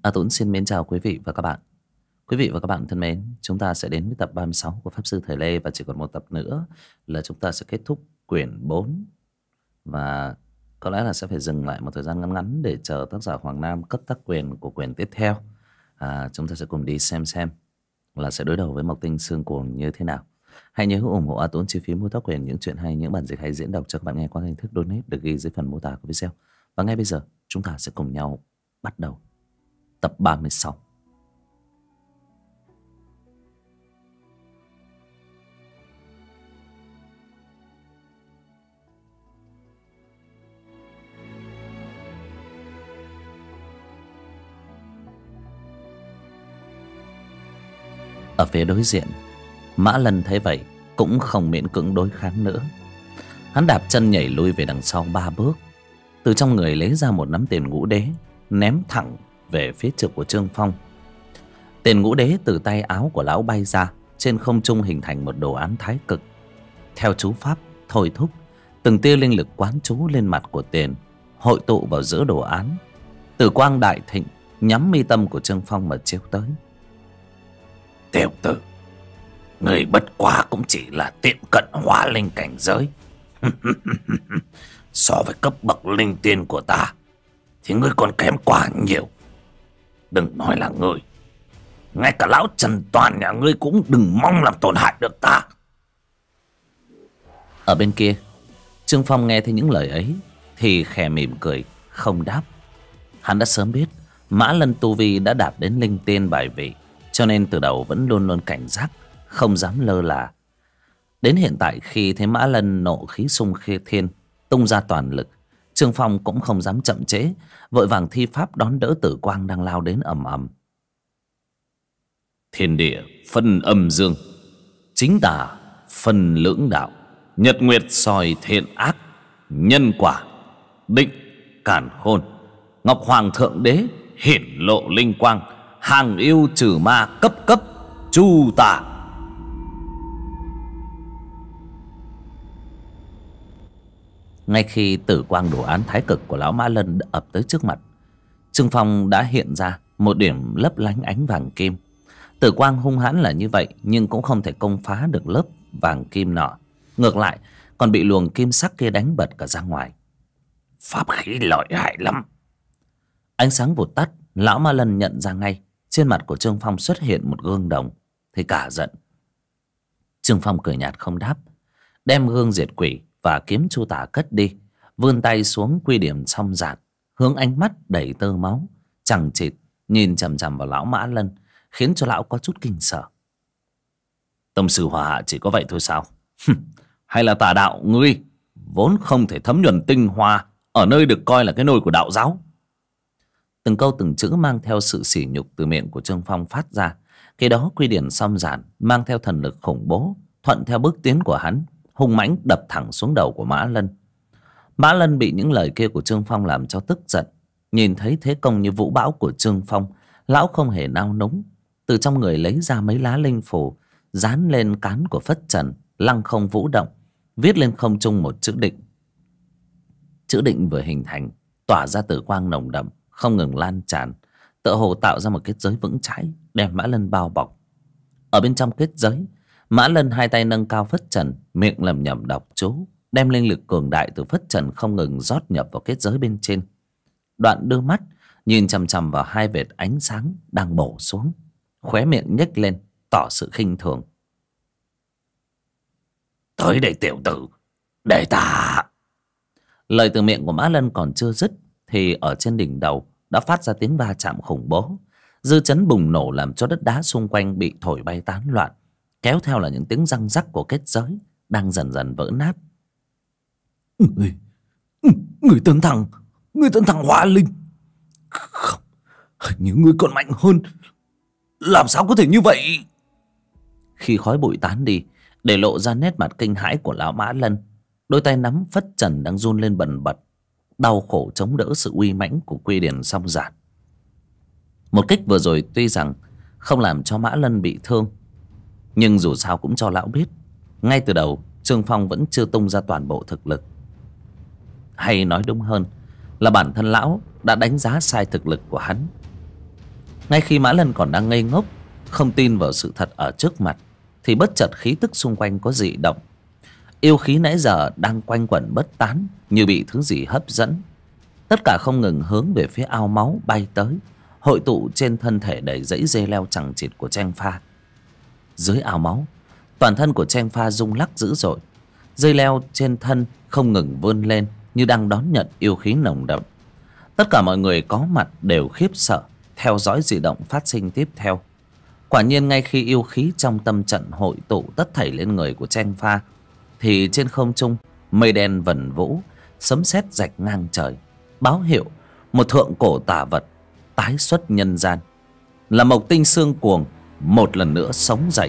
Tuấn xin mến chào quý vị và các bạn. Quý vị và các bạn thân mến, chúng ta sẽ đến với tập 36 của Pháp Sư Thời Lê. Và chỉ còn một tập nữa là chúng ta sẽ kết thúc quyển 4. Và có lẽ là sẽ phải dừng lại một thời gian ngắn ngắn để chờ tác giả Hoàng Nam cấp tác quyền của quyển tiếp theo. Chúng ta sẽ cùng đi xem là sẽ đối đầu với Mộc Tinh Xương Cuồng như thế nào. Hãy nhớ ủng hộ Tuấn chi phí mua tác quyền những chuyện hay, những bản dịch hay diễn đọc cho các bạn nghe qua hình thức donate được ghi dưới phần mô tả của video. Và ngay bây giờ chúng ta sẽ cùng nhau bắt đầu tập 36. Ở phía đối diện, Mã Lân thấy vậy cũng không miễn cưỡng đối kháng nữa. Hắn đạp chân nhảy lui về đằng sau 3 bước, từ trong người lấy ra một nắm tiền ngũ đế, ném thẳng về phía trực của Trương Phong. Tiền ngũ đế từ tay áo của lão bay ra, trên không trung hình thành một đồ án thái cực. Theo chú pháp thôi thúc, từng tia linh lực quán chú lên mặt của tiền, hội tụ vào giữa đồ án. Tử quang đại thịnh nhắm mi tâm của Trương Phong mà chiếu tới. Tiểu tử, người bất quá cũng chỉ là tiệm cận hóa linh cảnh giới. So với cấp bậc linh tiên của ta thì ngươi còn kém quá nhiều. Đừng nói là ngươi, ngay cả lão Trần Toàn nhà ngươi cũng đừng mong làm tổn hại được ta. Ở bên kia, Trương Phong nghe thấy những lời ấy thì khẽ mỉm cười, không đáp. Hắn đã sớm biết Mã Lân tu vi đã đạt đến linh tiên bài vị, cho nên từ đầu vẫn luôn luôn cảnh giác, không dám lơ là. Đến hiện tại khi thấy Mã Lân nộ khí xung khê thiên, tung ra toàn lực, Trương Phong cũng không dám chậm trễ, vội vàng thi pháp đón đỡ tử quang đang lao đến ầm ầm. Thiên địa phân âm dương, chính tà phân lưỡng đạo, nhật nguyệt soi thiện ác, nhân quả định càn khôn, ngọc hoàng thượng đế hiển lộ linh quang, hàng yêu trừ ma cấp cấp chu tả. Ngay khi tử quang đồ án thái cực của lão Mã Lân ập tới trước mặt, Trương Phong đã hiện ra một điểm lấp lánh ánh vàng kim. Tử quang hung hãn là như vậy, nhưng cũng không thể công phá được lớp vàng kim nọ. Ngược lại còn bị luồng kim sắc kia đánh bật cả ra ngoài. Pháp khí lợi hại lắm. Ánh sáng vụt tắt, lão Ma Lân nhận ra ngay trên mặt của Trương Phong xuất hiện một gương đồng, thì cả giận. Trương Phong cười nhạt không đáp, đem gương diệt quỷ và kiếm chu tả cất đi, vươn tay xuống quy điểm song giạt, hướng ánh mắt đầy tơ máu chằng chịt nhìn chằm chằm vào lão Mã Lân, khiến cho lão có chút kinh sợ. Tông sư Hòa Hạ chỉ có vậy thôi sao? Hay là tà đạo ngươi vốn không thể thấm nhuần tinh hoa ở nơi được coi là cái nôi của đạo giáo? Từng câu từng chữ mang theo sự sỉ nhục từ miệng của Trương Phong phát ra. Khi đó quy điển song giản mang theo thần lực khủng bố, thuận theo bước tiến của hắn, hung mãnh đập thẳng xuống đầu của Mã Lân. Mã Lân bị những lời kia của Trương Phong làm cho tức giận. Nhìn thấy thế công như vũ bão của Trương Phong, lão không hề nao núng, từ trong người lấy ra mấy lá linh phù, dán lên cán của phất trần, lăng không vũ động, viết lên không trung một chữ định. Chữ định vừa hình thành, tỏa ra tử quang nồng đậm, không ngừng lan tràn, tựa hồ tạo ra một kết giới vững chãi, đem Mã Lân bao bọc. Ở bên trong kết giới, Mã Lân hai tay nâng cao phất trần, miệng lẩm nhẩm đọc chú, đem linh lực cường đại từ phất trần không ngừng rót nhập vào kết giới bên trên. Đoạn đưa mắt nhìn chằm chằm vào hai vệt ánh sáng đang bổ xuống, khóe miệng nhếch lên tỏ sự khinh thường. Tới đây tiểu tử, để ta... Lời từ miệng của Mã Lân còn chưa dứt thì ở trên đỉnh đầu đã phát ra tiếng va chạm khủng bố. Dư chấn bùng nổ làm cho đất đá xung quanh bị thổi bay tán loạn, kéo theo là những tiếng răng rắc của kết giới đang dần dần vỡ nát. Người tấn thằng hóa linh. Không, hình như ngươi còn mạnh hơn. Làm sao có thể như vậy? Khi khói bụi tán đi, để lộ ra nét mặt kinh hãi của lão Mã Lân, đôi tay nắm phất trần đang run lên bần bật, đau khổ chống đỡ sự uy mãnh của quy điển song giản. Một kích vừa rồi tuy rằng không làm cho Mã Lân bị thương, nhưng dù sao cũng cho lão biết ngay từ đầu Trương Phong vẫn chưa tung ra toàn bộ thực lực. Hay nói đúng hơn là bản thân lão đã đánh giá sai thực lực của hắn. Ngay khi Mã Lân còn đang ngây ngốc, không tin vào sự thật ở trước mặt, thì bất chợt khí tức xung quanh có dị động. Yêu khí nãy giờ đang quanh quẩn bất tán, như bị thứ gì hấp dẫn. Tất cả không ngừng hướng về phía ao máu bay tới, hội tụ trên thân thể đầy dãy dây leo chằng chịt của Cheng Pha. Dưới ao máu, toàn thân của Cheng Pha rung lắc dữ dội. Dây leo trên thân không ngừng vươn lên, như đang đón nhận yêu khí nồng đậm. Tất cả mọi người có mặt đều khiếp sợ, theo dõi dị động phát sinh tiếp theo. Quả nhiên ngay khi yêu khí trong tâm trận hội tụ tất thảy lên người của Cheng Pha, thì trên không trung mây đen vần vũ, sấm sét rạch ngang trời, báo hiệu một thượng cổ tà vật tái xuất nhân gian, là Mộc Tinh Xương Cuồng một lần nữa sống dậy.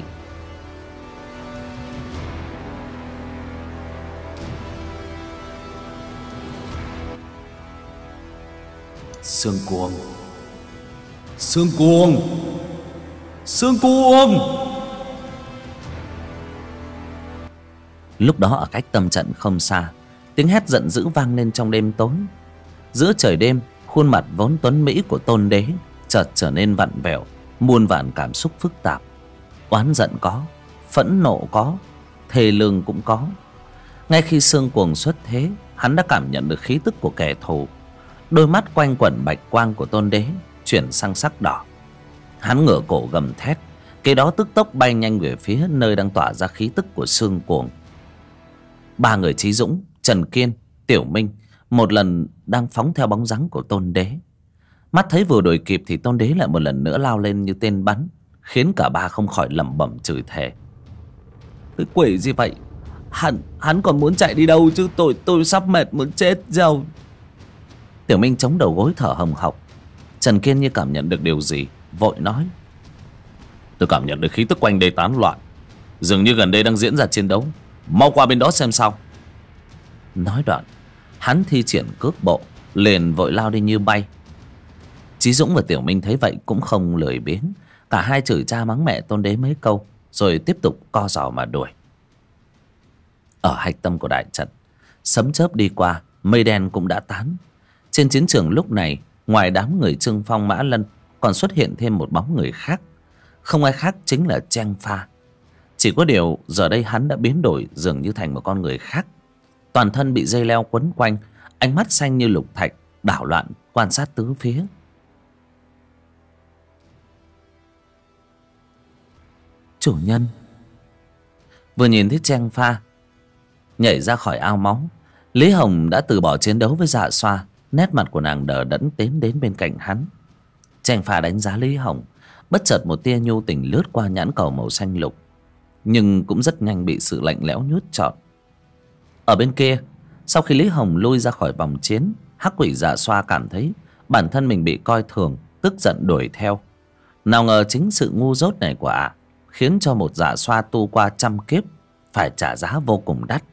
Xương Cuồng, Xương Cuồng, Xương Cuồng. Lúc đó ở cách tâm trận không xa, tiếng hét giận dữ vang lên trong đêm tối. Giữa trời đêm, khuôn mặt vốn tuấn mỹ của Tôn Đế chợt trở nên vặn vẹo, muôn vàn cảm xúc phức tạp. Oán giận có, phẫn nộ có, thê lương cũng có. Ngay khi Xương Cuồng xuất thế, hắn đã cảm nhận được khí tức của kẻ thù. Đôi mắt quanh quẩn bạch quang của Tôn Đế chuyển sang sắc đỏ. Hắn ngửa cổ gầm thét, kế đó tức tốc bay nhanh về phía nơi đang tỏa ra khí tức của Xương Cuồng. Ba người Chí Dũng, Trần Kiên, Tiểu Minh một lần đang phóng theo bóng dáng của Tôn Đế. Mắt thấy vừa đuổi kịp thì Tôn Đế lại một lần nữa lao lên như tên bắn, khiến cả ba không khỏi lẩm bẩm chửi thề. Cái quỷ gì vậy? Hắn còn muốn chạy đi đâu chứ? Tôi sắp mệt muốn chết rồi. Tiểu Minh chống đầu gối thở hồng hộc. Trần Kiên như cảm nhận được điều gì, vội nói: Tôi cảm nhận được khí tức quanh đây tán loạn, dường như gần đây đang diễn ra chiến đấu. Mau qua bên đó xem sao. Nói đoạn, hắn thi triển cước bộ, liền vội lao đi như bay. Chí Dũng và Tiểu Minh thấy vậy cũng không lười biếng, cả hai chửi cha mắng mẹ Tôn Đế mấy câu, rồi tiếp tục co giò mà đuổi. Ở hạch tâm của đại trận, sấm chớp đi qua, mây đen cũng đã tán. Trên chiến trường lúc này, ngoài đám người Trương Phong, Mã Lân, còn xuất hiện thêm một bóng người khác. Không ai khác chính là Cheng Pha. Chỉ có điều giờ đây hắn đã biến đổi, dường như thành một con người khác. Toàn thân bị dây leo quấn quanh, ánh mắt xanh như lục thạch, đảo loạn quan sát tứ phía. Chủ nhân. Vừa nhìn thấy Cheng Pha nhảy ra khỏi ao máu, Lý Hồng đã từ bỏ chiến đấu với Dạ Xoa. Nét mặt của nàng đờ đẫn tiến đến bên cạnh hắn. Cheng Pha đánh giá Lý Hồng, bất chợt một tia nhu tình lướt qua nhãn cầu màu xanh lục, nhưng cũng rất nhanh bị sự lạnh lẽo nhốt trọn. Ở bên kia, sau khi Lý Hồng lui ra khỏi vòng chiến, hắc quỷ Dạ Xoa cảm thấy bản thân mình bị coi thường, tức giận đuổi theo. Nào ngờ chính sự ngu dốt này của ả khiến cho một Dạ Xoa tu qua trăm kiếp phải trả giá vô cùng đắt.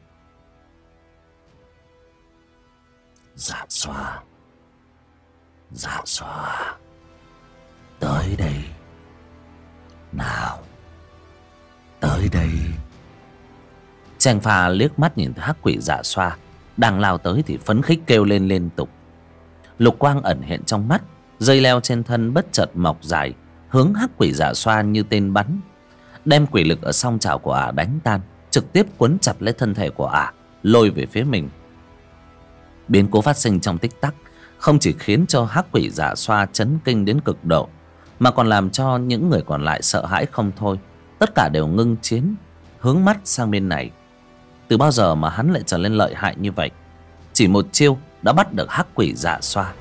Dạ Xoa, Dạ Xoa, tới đây. Nào, tới đây. Cheng Pha liếc mắt nhìn thấy hắc quỷ Dạ Xoa đang lao tới thì phấn khích kêu lên liên tục. Lục quang ẩn hiện trong mắt, dây leo trên thân bất chợt mọc dài, hướng hắc quỷ Dạ Xoa như tên bắn, đem quỷ lực ở song chảo của ả đánh tan, trực tiếp quấn chặt lấy thân thể của ả, lôi về phía mình. Biến cố phát sinh trong tích tắc, không chỉ khiến cho hắc quỷ Dạ Xoa chấn kinh đến cực độ, mà còn làm cho những người còn lại sợ hãi không thôi. Tất cả đều ngưng chiến, hướng mắt sang bên này. Từ bao giờ mà hắn lại trở nên lợi hại như vậy? Chỉ một chiêu đã bắt được hắc quỷ Dạ Xoa.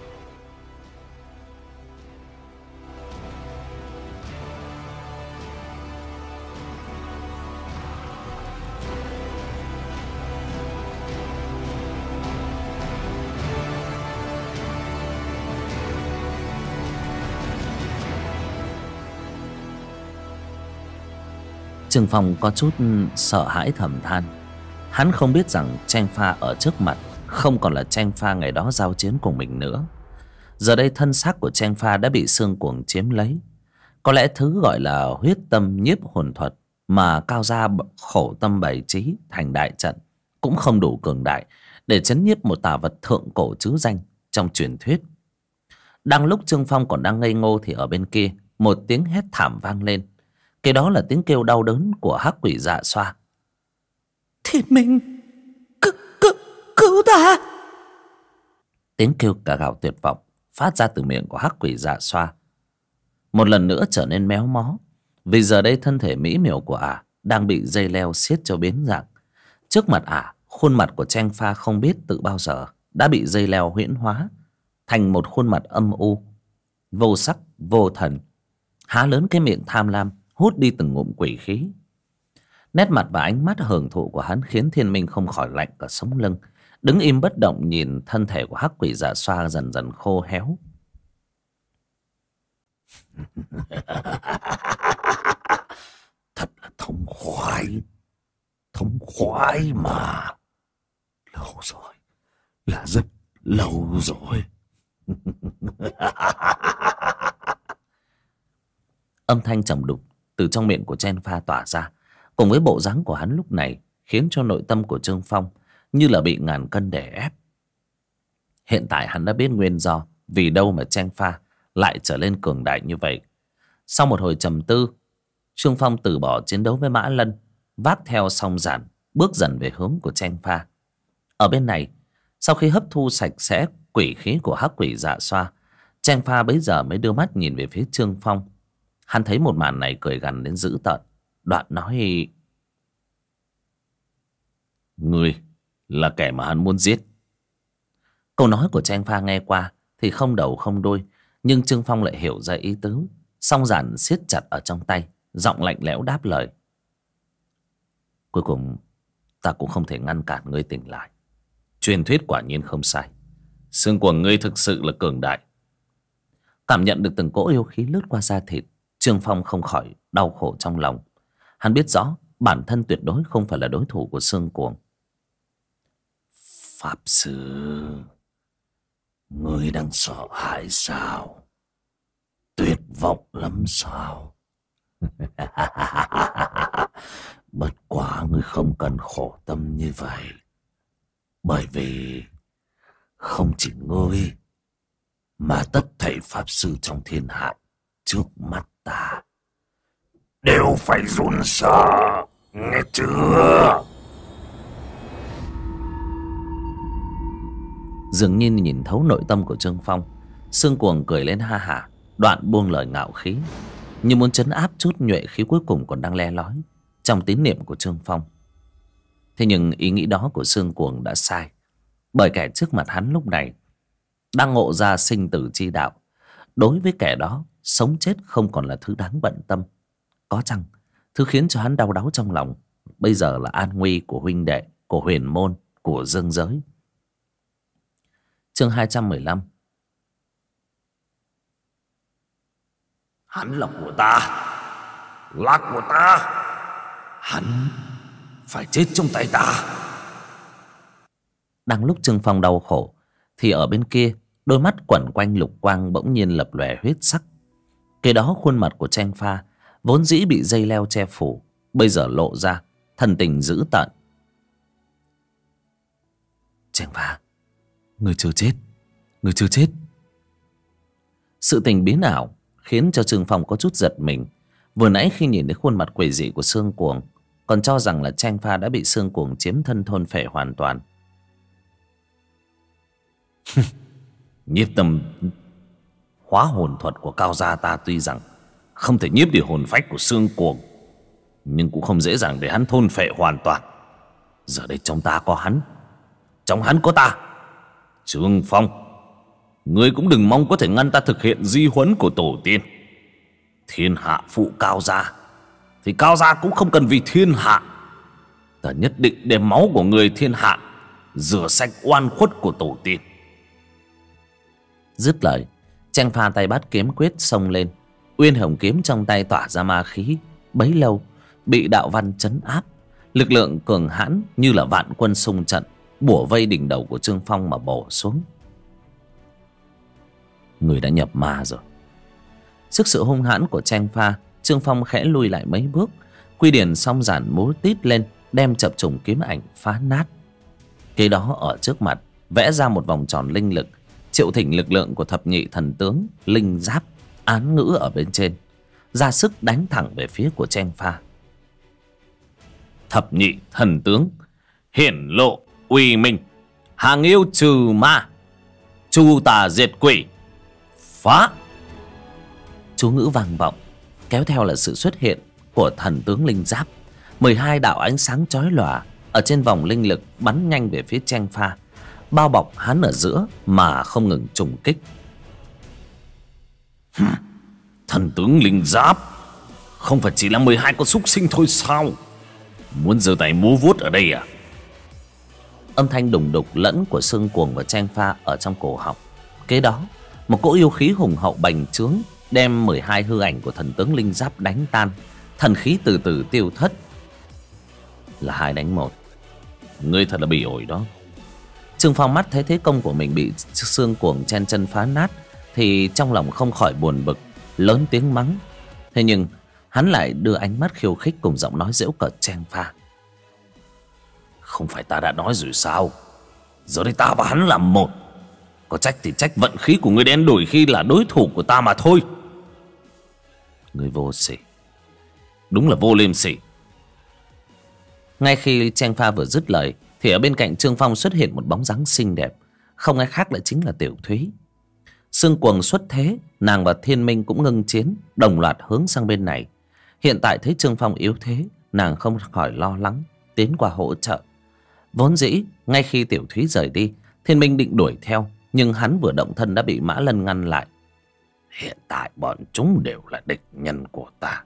Trương Phong có chút sợ hãi thầm than. Hắn không biết rằng Cheng Pha ở trước mặt không còn là Cheng Pha ngày đó giao chiến cùng mình nữa. Giờ đây thân xác của Cheng Pha đã bị Xương Cuồng chiếm lấy. Có lẽ thứ gọi là huyết tâm nhiếp hồn thuật mà Cao Gia khổ tâm bày trí thành đại trận cũng không đủ cường đại để chấn nhiếp một tà vật thượng cổ trứ danh trong truyền thuyết. Đang lúc Trương Phong còn đang ngây ngô thì ở bên kia một tiếng hét thảm vang lên. Cái đó là tiếng kêu đau đớn của hắc quỷ Dạ Xoa. Thiên Minh, cứu ta! Tiếng kêu cả gào tuyệt vọng phát ra từ miệng của hắc quỷ Dạ Xoa một lần nữa trở nên méo mó, vì giờ đây thân thể mỹ miều của ả đang bị dây leo siết cho biến dạng. Trước mặt ả, khuôn mặt của Cheng Pha không biết từ bao giờ đã bị dây leo huyễn hóa thành một khuôn mặt âm u, vô sắc vô thần, há lớn cái miệng tham lam hút đi từng ngụm quỷ khí. Nét mặt và ánh mắt hưởng thụ của hắn khiến Thiên Minh không khỏi lạnh cả sống lưng, đứng im bất động nhìn thân thể của hắc quỷ Dạ Xoa dần dần khô héo. Thật là thống khoái mà. Lâu rồi, là rất lâu rồi. Âm thanh trầm đục từ trong miệng của Chen Pha tỏa ra, cùng với bộ dáng của hắn lúc này, khiến cho nội tâm của Trương Phong như là bị ngàn cân đè ép. Hiện tại hắn đã biết nguyên do vì đâu mà Chen Pha lại trở lên cường đại như vậy. Sau một hồi trầm tư, Trương Phong từ bỏ chiến đấu với Mã Lân, vác theo song giản bước dần về hướng của Chen Pha. Ở bên này, sau khi hấp thu sạch sẽ quỷ khí của hắc quỷ Dạ Xoa, Chen Pha bấy giờ mới đưa mắt nhìn về phía Trương Phong. Hắn thấy một màn này cười gằn đến dữ tợn, đoạn nói: Ngươi là kẻ mà hắn muốn giết. Câu nói của Chen Pha nghe qua thì không đầu không đuôi, nhưng Trương Phong lại hiểu ra ý tứ, song giản siết chặt ở trong tay, giọng lạnh lẽo đáp lời: Cuối cùng ta cũng không thể ngăn cản ngươi tỉnh lại. Truyền thuyết quả nhiên không sai, xương của ngươi thực sự là cường đại. Cảm nhận được từng cỗ yêu khí lướt qua da thịt, Trương Phong không khỏi đau khổ trong lòng. Hắn biết rõ bản thân tuyệt đối không phải là đối thủ của xương cuồng. Pháp sư, ngươi đang sợ hãi sao? Tuyệt vọng lắm sao? Bất quá ngươi không cần khổ tâm như vậy, bởi vì không chỉ ngươi mà tất thảy pháp sư trong thiên hạ trước mắt ta đều phải run sợ, nghe chưa? Dường như nhìn thấu nội tâm của Trương Phong, xương cuồng cười lên ha hả, đoạn buông lời ngạo khí, như muốn trấn áp chút nhuệ khí cuối cùng còn đang le lói trong tín niệm của Trương Phong. Thế nhưng ý nghĩ đó của xương cuồng đã sai, bởi kẻ trước mặt hắn lúc này đang ngộ ra sinh tử chi đạo. Đối với kẻ đó, sống chết không còn là thứ đáng bận tâm. Có chăng thứ khiến cho hắn đau đáu trong lòng bây giờ là an nguy của huynh đệ, của huyền môn, của dương giới. Chương 215. Hắn là của ta, là của ta. Hắn phải chết trong tay ta. Đang lúc Trương Phong đau khổ thì ở bên kia, đôi mắt quẩn quanh lục quang bỗng nhiên lập lòe huyết sắc. Cái đó khuôn mặt của Chen Pha vốn dĩ bị dây leo che phủ, bây giờ lộ ra thần tình dữ tợn. Chen Pha, ngươi chưa chết, ngươi chưa chết. Sự tình biến ảo khiến cho Trương Phong có chút giật mình. Vừa nãy khi nhìn thấy khuôn mặt quỷ dị của xương cuồng, còn cho rằng là Chen Pha đã bị xương cuồng chiếm thân thôn phệ hoàn toàn. Nhiếp tâm hóa hồn thuật của cao gia ta tuy rằng không thể nhiếp đi hồn phách của xương cuồng, nhưng cũng không dễ dàng để hắn thôn phệ hoàn toàn. Giờ đây trong ta có hắn, trong hắn có ta. Trương Phong, ngươi cũng đừng mong có thể ngăn ta thực hiện di huấn của tổ tiên. Thiên hạ phụ cao gia thì cao gia cũng không cần vì thiên hạ. Ta nhất định đem máu của người thiên hạ rửa sạch oan khuất của tổ tiên. Dứt lời, Chen Pha tay bắt kiếm quyết xông lên. Uyên hồng kiếm trong tay tỏa ra ma khí, bấy lâu bị đạo văn trấn áp. Lực lượng cường hãn như là vạn quân xung trận, bủa vây đỉnh đầu của Trương Phong mà bổ xuống. Người đã nhập ma rồi. Trước sự hung hãn của Chen Pha, Trương Phong khẽ lùi lại mấy bước. Quy điển song giản múa tít lên, đem chập trùng kiếm ảnh phá nát. Cái đó ở trước mặt vẽ ra một vòng tròn linh lực, triệu thỉnh lực lượng của thập nhị thần tướng linh giáp án ngữ ở bên trên, ra sức đánh thẳng về phía của Cheng Pha. Thập nhị thần tướng hiển lộ uy minh, hàng yêu trừ ma, chu tà diệt quỷ, phá. Chú ngữ vang vọng, kéo theo là sự xuất hiện của thần tướng linh giáp. 12 đạo ánh sáng chói lòa ở trên vòng linh lực bắn nhanh về phía Cheng Pha, bao bọc hắn ở giữa mà không ngừng trùng kích. Thần tướng linh giáp không phải chỉ là 12 con súc sinh thôi sao? Muốn giơ tay múa vuốt ở đây à? Âm thanh đùng đục lẫn của Sương Cuồng và Cheng Pha ở trong cổ họng. Kế đó, một cỗ yêu khí hùng hậu bành trướng đem 12 hư ảnh của thần tướng linh giáp đánh tan. Thần khí từ từ tiêu thất. Là 2 đánh 1. Ngươi thật là bị ổi đó. Trương Phong mắt thấy thế công của mình bị Sương Cuồng chen chân phá nát thì trong lòng không khỏi buồn bực, lớn tiếng mắng. Thế nhưng hắn lại đưa ánh mắt khiêu khích cùng giọng nói giễu cợt Cheng Pha. Không phải ta đã nói rồi sao? Giờ đây ta và hắn làm một. Có trách thì trách vận khí của ngươi đen đủi khi là đối thủ của ta mà thôi. Ngươi vô sỉ. Đúng là vô liêm sỉ. Ngay khi Cheng Pha vừa dứt lời thì ở bên cạnh Trương Phong xuất hiện một bóng dáng xinh đẹp, không ai khác lại chính là Tiểu Thúy. Sương Cuồng xuất thế, nàng và Thiên Minh cũng ngưng chiến, đồng loạt hướng sang bên này. Hiện tại thấy Trương Phong yếu thế, nàng không khỏi lo lắng, tiến qua hỗ trợ. Vốn dĩ ngay khi Tiểu Thúy rời đi, Thiên Minh định đuổi theo, nhưng hắn vừa động thân đã bị Mã Lân ngăn lại. Hiện tại bọn chúng đều là địch nhân của ta.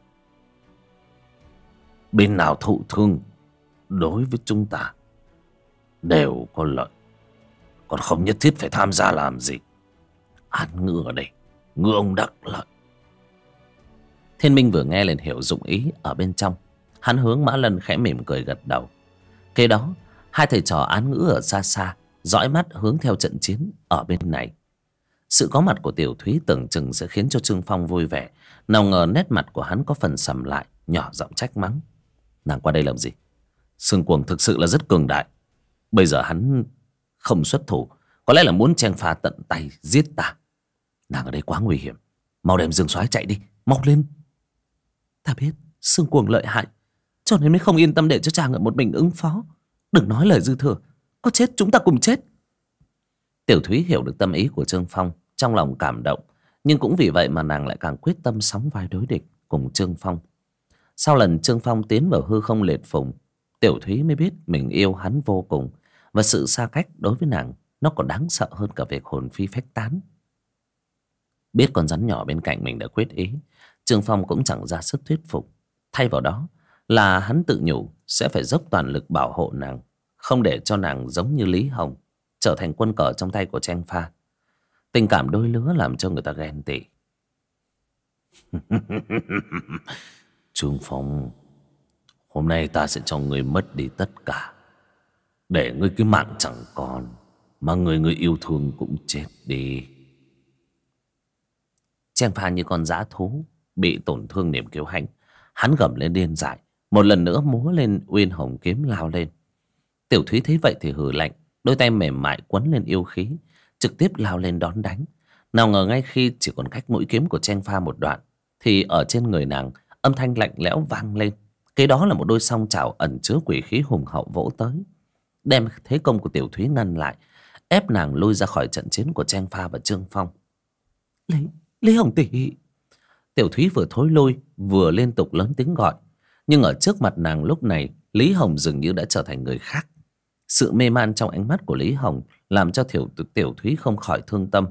Bên nào thụ thương đối với chúng ta đều có lợi. Còn không nhất thiết phải tham gia làm gì. Án ngữ ở đây, ngữ ông đắc lợi. Thiên Minh vừa nghe liền hiểu dụng ý ở bên trong. Hắn hướng Mã Lân khẽ mỉm cười gật đầu. Kế đó, hai thầy trò án ngữ ở xa xa dõi mắt hướng theo trận chiến ở bên này. Sự có mặt của Tiểu Thúy tưởng chừng sẽ khiến cho Trương Phong vui vẻ. Nào ngờ nét mặt của hắn có phần sầm lại, nhỏ giọng trách mắng. Nàng qua đây làm gì? Sương Cuồng thực sự là rất cường đại. Bây giờ hắn không xuất thủ, có lẽ là muốn Cheng Pha tận tay giết ta. Nàng ở đây quá nguy hiểm, mau đem Dương Soái chạy đi, mau lên. Ta biết Sương Cuồng lợi hại, cho nên mới không yên tâm để cho chàng ở một mình ứng phó. Đừng nói lời dư thừa, có chết chúng ta cùng chết. Tiểu Thúy hiểu được tâm ý của Trương Phong, trong lòng cảm động, nhưng cũng vì vậy mà nàng lại càng quyết tâm sóng vai đối địch cùng Trương Phong. Sau lần Trương Phong tiến vào hư không liệt phùng, Tiểu Thúy mới biết mình yêu hắn vô cùng, và sự xa cách đối với nàng nó còn đáng sợ hơn cả việc hồn phi phách tán. Biết con rắn nhỏ bên cạnh mình đã quyết ý, Trương Phong cũng chẳng ra sức thuyết phục. Thay vào đó là hắn tự nhủ sẽ phải dốc toàn lực bảo hộ nàng, không để cho nàng giống như Lý Hồng trở thành quân cờ trong tay của Cheng Pha. Tình cảm đôi lứa làm cho người ta ghen tị. Trương Phong, hôm nay ta sẽ cho ngươi mất đi tất cả, để ngươi cái mạng chẳng còn, mà người yêu thương cũng chết đi. Cheng Pha như con dã thú bị tổn thương niềm kiêu hãnh, hắn gầm lên điên dại, một lần nữa múa lên uyên hồng kiếm lao lên. Tiểu Thúy thấy vậy thì hừ lạnh, đôi tay mềm mại quấn lên yêu khí, trực tiếp lao lên đón đánh. Nào ngờ ngay khi chỉ còn cách mũi kiếm của Cheng Pha một đoạn, thì ở trên người nàng âm thanh lạnh lẽo vang lên. Kế đó là một đôi song chảo ẩn chứa quỷ khí hùng hậu vỗ tới, đem thế công của Tiểu Thúy ngăn lại, ép nàng lui ra khỏi trận chiến của Cheng Pha và Trương Phong. Lý Hồng tỷ. Tiểu Thúy vừa thối lui vừa liên tục lớn tiếng gọi, nhưng ở trước mặt nàng lúc này Lý Hồng dường như đã trở thành người khác. Sự mê man trong ánh mắt của Lý Hồng làm cho Tiểu Thúy không khỏi thương tâm.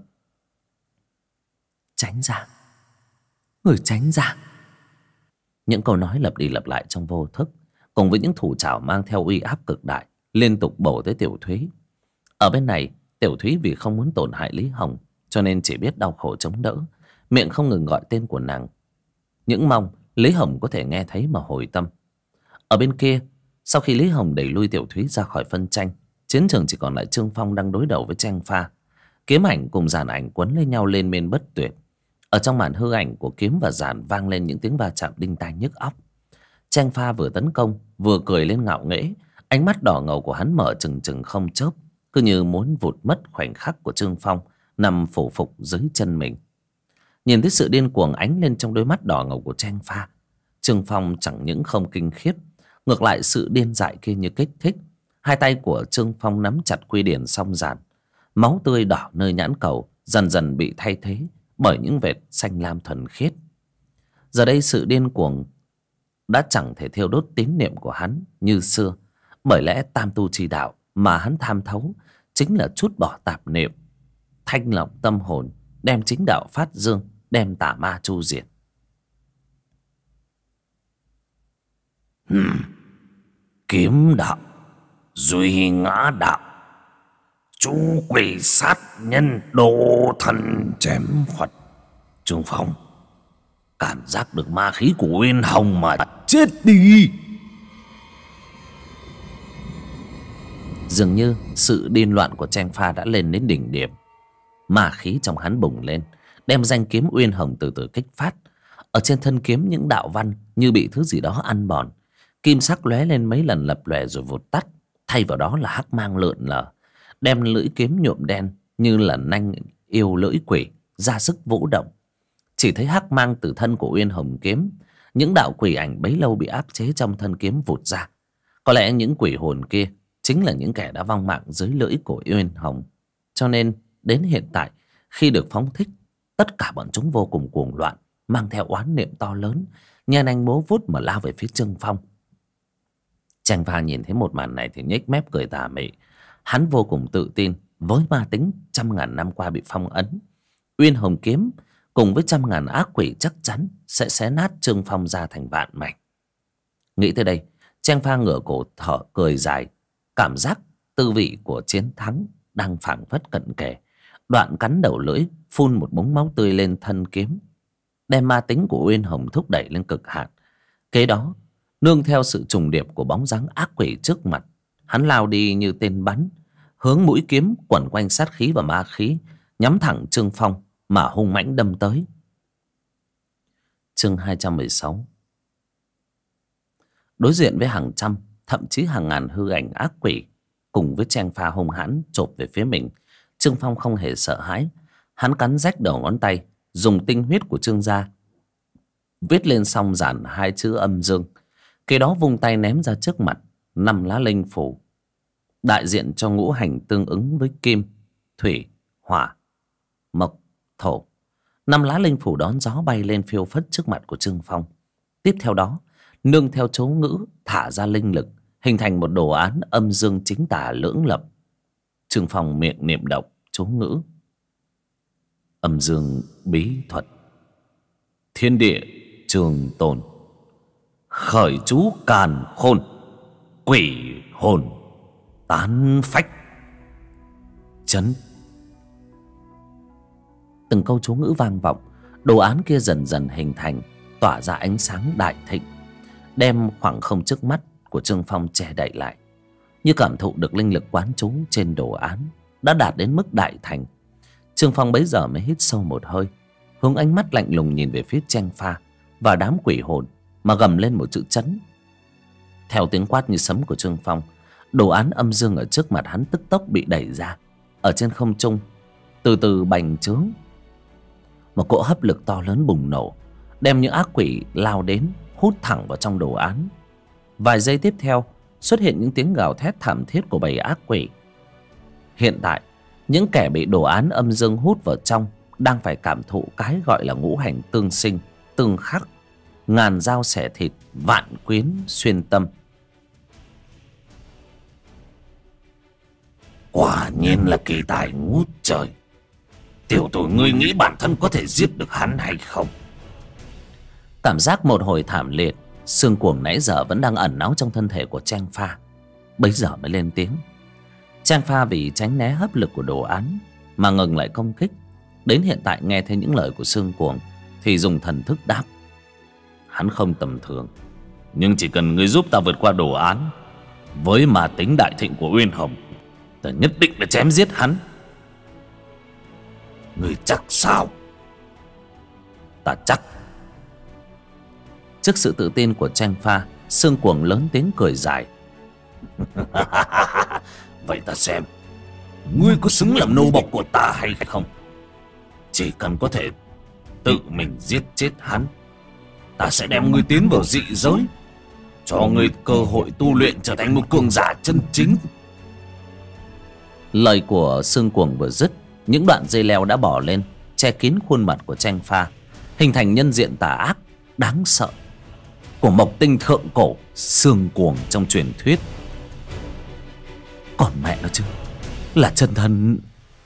Tránh ra, người tránh ra. Những câu nói lặp đi lặp lại trong vô thức, cùng với những thủ trảo mang theo uy áp cực đại, liên tục bổ tới Tiểu Thúy. Ở bên này, Tiểu Thúy vì không muốn tổn hại Lý Hồng, cho nên chỉ biết đau khổ chống đỡ, miệng không ngừng gọi tên của nàng, những mong Lý Hồng có thể nghe thấy mà hồi tâm. Ở bên kia, sau khi Lý Hồng đẩy lui Tiểu Thúy ra khỏi phân tranh, chiến trường chỉ còn lại Trương Phong đang đối đầu với Cheng Pha. Kiếm ảnh cùng giàn ảnh quấn lên nhau lên men bất tuyệt. Ở trong màn hư ảnh của kiếm và giàn vang lên những tiếng va chạm đinh tai nhức óc. Cheng Pha vừa tấn công vừa cười lên ngạo nghễ, ánh mắt đỏ ngầu của hắn mở trừng trừng không chớp, cứ như muốn vụt mất khoảnh khắc của Trương Phong nằm phủ phục dưới chân mình. Nhìn thấy sự điên cuồng ánh lên trong đôi mắt đỏ ngầu của Trang Pha, Trương Phong chẳng những không kinh khiếp, ngược lại sự điên dại kia như kích thích. Hai tay của Trương Phong nắm chặt quy điển song giản, máu tươi đỏ nơi nhãn cầu dần dần bị thay thế bởi những vệt xanh lam thuần khiết. Giờ đây sự điên cuồng đã chẳng thể thiêu đốt tín niệm của hắn như xưa, bởi lẽ tam tu chi đạo mà hắn tham thấu chính là trút bỏ tạp niệm, thanh lọc tâm hồn, đem chính đạo phát dương, đem tà ma chu diệt. Kiếm đạo, duy ngã đạo, chú quỷ sát nhân, đồ thần chém Phật. Trương Phong cảm giác được ma khí của Uyên Hồng mà chết đi. Dường như sự điên loạn của Trang Pha đã lên đến đỉnh điểm. Ma khí trong hắn bùng lên, đem danh kiếm Uyên Hồng từ từ kích phát. Ở trên thân kiếm những đạo văn như bị thứ gì đó ăn mòn, kim sắc lóe lên mấy lần lập lòe rồi vụt tắt. Thay vào đó là hắc mang lượn lờ, đem lưỡi kiếm nhuộm đen như là nanh yêu lưỡi quỷ ra sức vũ động. Chỉ thấy hắc mang từ thân của Uyên Hồng kiếm, những đạo quỷ ảnh bấy lâu bị áp chế trong thân kiếm vụt ra. Có lẽ những quỷ hồn kia chính là những kẻ đã vong mạng dưới lưỡi của Uyên Hồng. Cho nên đến hiện tại, khi được phóng thích, tất cả bọn chúng vô cùng cuồng loạn, mang theo oán niệm to lớn, nhen anh bố vút mà lao về phía Trương Phong. Trang Pha nhìn thấy một màn này thì nhếch mép cười tà mị. Hắn vô cùng tự tin với ma tính trăm ngàn năm qua bị phong ấn, Uyên Hồng kiếm cùng với trăm ngàn ác quỷ chắc chắn sẽ xé nát Trương Phong ra thành vạn mảnh. Nghĩ tới đây, Trang Pha ngửa cổ thở cười dài, cảm giác tư vị của chiến thắng đang phảng phất cận kề. Đoạn cắn đầu lưỡi, phun một búng máu tươi lên thân kiếm, đem ma tính của Uyên Hồng thúc đẩy lên cực hạn. Kế đó, nương theo sự trùng điệp của bóng dáng ác quỷ trước mặt, hắn lao đi như tên bắn, hướng mũi kiếm quẩn quanh sát khí và ma khí, nhắm thẳng Trương Phong mà hung mãnh đâm tới. Chương 216. Đối diện với hàng trăm, thậm chí hàng ngàn hư ảnh ác quỷ cùng với Trang Pha hung hãn chộp về phía mình, Trương Phong không hề sợ hãi. Hắn cắn rách đầu ngón tay, dùng tinh huyết của Trương gia viết lên song giản hai chữ âm dương. Kế đó vung tay ném ra trước mặt 5 lá linh phủ, đại diện cho ngũ hành tương ứng với kim, thủy, hỏa, mộc, thổ. 5 lá linh phủ đón gió bay lên phiêu phất trước mặt của Trương Phong. Tiếp theo đó, nương theo chú ngữ thả ra linh lực, hình thành một đồ án âm dương chính tà lưỡng lập. Trương Phong miệng niệm động chú ngữ: âm dương bí thuật, thiên địa trường tồn, khởi chú càn khôn, quỷ hồn tán phách, chấn. Từng câu chú ngữ vang vọng, đồ án kia dần dần hình thành, tỏa ra ánh sáng đại thịnh, đem khoảng không trước mắt của Trương Phong che đậy lại. Như cảm thụ được linh lực quán chú trên đồ án đã đạt đến mức đại thành, Trương Phong bấy giờ mới hít sâu một hơi, hướng ánh mắt lạnh lùng nhìn về phía Trang Pha và đám quỷ hồn mà gầm lên một chữ chấn. Theo tiếng quát như sấm của Trương Phong, đồ án âm dương ở trước mặt hắn tức tốc bị đẩy ra. Ở trên không trung từ từ bành trướng, một cỗ hấp lực to lớn bùng nổ, đem những ác quỷ lao đến hút thẳng vào trong đồ án. Vài giây tiếp theo, xuất hiện những tiếng gào thét thảm thiết của bầy ác quỷ. Hiện tại, những kẻ bị đồ án âm dương hút vào trong đang phải cảm thụ cái gọi là ngũ hành tương sinh, tương khắc, ngàn dao xẻ thịt, vạn quyến xuyên tâm. Quả nhiên là kỳ tài ngút trời. Tiểu tử ngươi nghĩ bản thân có thể giết được hắn hay không? Cảm giác một hồi thảm liệt, xương cuồng nãy giờ vẫn đang ẩn náu trong thân thể của Trang Pha bấy giờ mới lên tiếng. Trang Pha vì tránh né hấp lực của đồ án mà ngừng lại công kích. Đến hiện tại nghe thấy những lời của xương cuồng thì dùng thần thức đáp: hắn không tầm thường, nhưng chỉ cần ngươi giúp ta vượt qua đồ án, với mà tính đại thịnh của Uyên Hồng, ta nhất định là chém giết hắn. Ngươi chắc sao? Ta chắc. Trước sự tự tin của Trang Pha, xương cuồng lớn tiếng cười dài: vậy ta xem ngươi có xứng làm nô bộc của ta hay không. Chỉ cần có thể tự mình giết chết hắn, ta sẽ đem ngươi tiến vào dị giới, cho ngươi cơ hội tu luyện trở thành một cường giả chân chính. Lời của Sương Cuồng vừa dứt, những đoạn dây leo đã bỏ lên che kín khuôn mặt của Tranh Pha, hình thành nhân diện tà ác đáng sợ của Mộc Tinh thượng cổ Sương Cuồng trong truyền thuyết. Còn mẹ nó chứ, là chân thân.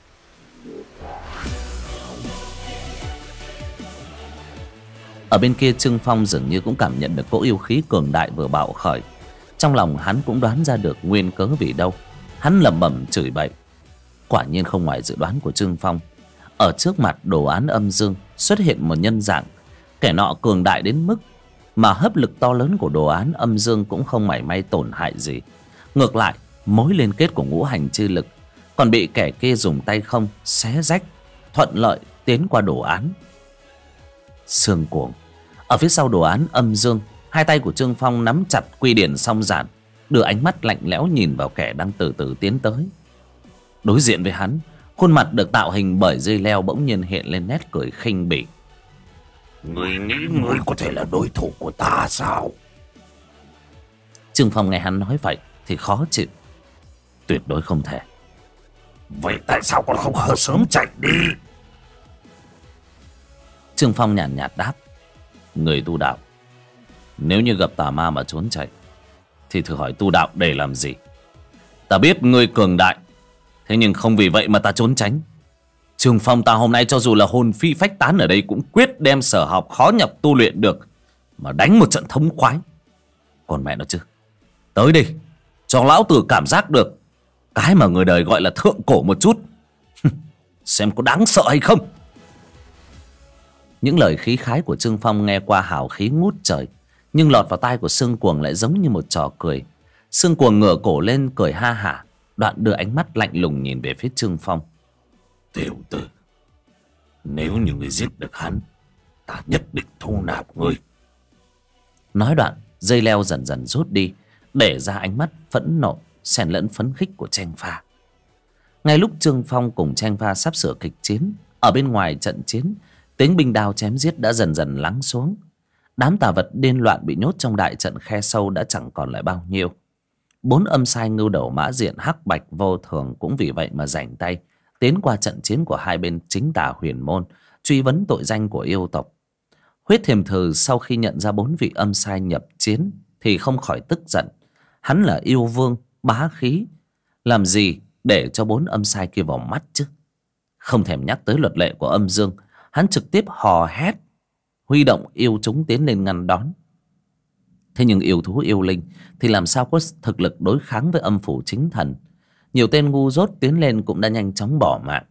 Ở bên kia, Trương Phong dường như cũng cảm nhận được cỗ yêu khí cường đại vừa bạo khởi. Trong lòng hắn cũng đoán ra được nguyên cớ vì đâu. Hắn lẩm bẩm chửi bậy. Quả nhiên không ngoài dự đoán của Trương Phong. Ở trước mặt đồ án âm dương xuất hiện một nhân dạng. Kẻ nọ cường đại đến mức mà hấp lực to lớn của đồ án âm dương cũng không mảy may tổn hại gì. Ngược lại, mối liên kết của ngũ hành chi lực còn bị kẻ kia dùng tay không xé rách, thuận lợi tiến qua đồ án. Sương Cuồng ở phía sau đồ án âm dương, hai tay của Trương Phong nắm chặt quy điển song giản, đưa ánh mắt lạnh lẽo nhìn vào kẻ đang từ từ tiến tới. Đối diện với hắn, khuôn mặt được tạo hình bởi dây leo bỗng nhiên hiện lên nét cười khinh bỉ. Ngươi nghĩ ngươi có thể là đối thủ của ta sao? Trương Phong nghe hắn nói vậy thì khó chịu. Tuyệt đối không thể. Vậy tại sao còn không hờ sớm chạy đi? Trương Phong nhàn nhạt đáp. Người tu đạo, nếu như gặp tà ma mà trốn chạy thì thử hỏi tu đạo để làm gì? Ta biết ngươi cường đại, thế nhưng không vì vậy mà ta trốn tránh. Trương Phong ta hôm nay cho dù là hồn phi phách tán ở đây cũng quyết đem sở học khó nhọc tu luyện được mà đánh một trận thống khoái. Còn mẹ nó chứ, tới đi cho lão tử cảm giác được cái mà người đời gọi là thượng cổ một chút. Xem có đáng sợ hay không. Những lời khí khái của Trương Phong nghe qua hào khí ngút trời, nhưng lọt vào tai của Sương Cuồng lại giống như một trò cười. Sương Cuồng ngửa cổ lên cười ha hả, đoạn đưa ánh mắt lạnh lùng nhìn về phía Trương Phong. Tiểu tử, nếu như ngươi giết được hắn, ta nhất định thu nạp ngươi. Nói đoạn, dây leo dần dần rút đi, để ra ánh mắt phẫn nộ xen lẫn phấn khích của Tranh Pha. Ngay lúc Trương Phong cùng Tranh Pha sắp sửa kịch chiến, ở bên ngoài trận chiến, tiếng binh đao chém giết đã dần dần lắng xuống. Đám tà vật điên loạn bị nhốt trong đại trận khe sâu đã chẳng còn lại bao nhiêu. 4 âm sai Ngưu Đầu Mã Diện, Hắc Bạch Vô Thường cũng vì vậy mà rảnh tay tiến qua trận chiến của hai bên chính tà huyền môn, truy vấn tội danh của yêu tộc. Huyết Thiềm Thừ sau khi nhận ra 4 vị âm sai nhập chiến thì không khỏi tức giận. Hắn là yêu vương bá khí, làm gì để cho 4 âm sai kia vào mắt chứ? Không thèm nhắc tới luật lệ của âm dương, hắn trực tiếp hò hét, huy động yêu chúng tiến lên ngăn đón. Thế nhưng yêu thú yêu linh thì làm sao có thực lực đối kháng với âm phủ chính thần. Nhiều tên ngu dốt tiến lên cũng đã nhanh chóng bỏ mạng.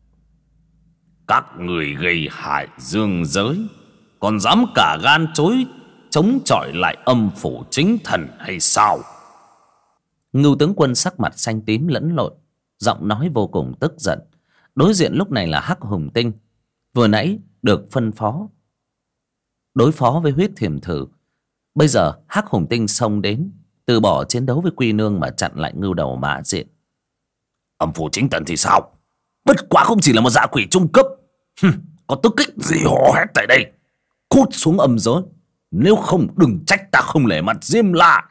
Các người gây hại dương giới, còn dám cả gan chống chọi lại âm phủ chính thần hay sao? Ngưu tướng quân sắc mặt xanh tím lẫn lộn, giọng nói vô cùng tức giận. Đối diện lúc này là Hắc Hùng Tinh, vừa nãy được phân phó đối phó với Huyết Thiềm Thử. Bây giờ Hắc Hùng Tinh xông đến, từ bỏ chiến đấu với Quy Nương mà chặn lại Ngưu Đầu Mã Diện. Âm phủ chính thần thì sao? Bất quá không chỉ là một dã quỷ trung cấp. Có tư cách gì hò hét tại đây? Cút xuống âm giới, nếu không đừng trách ta không lễ mặt Diêm La.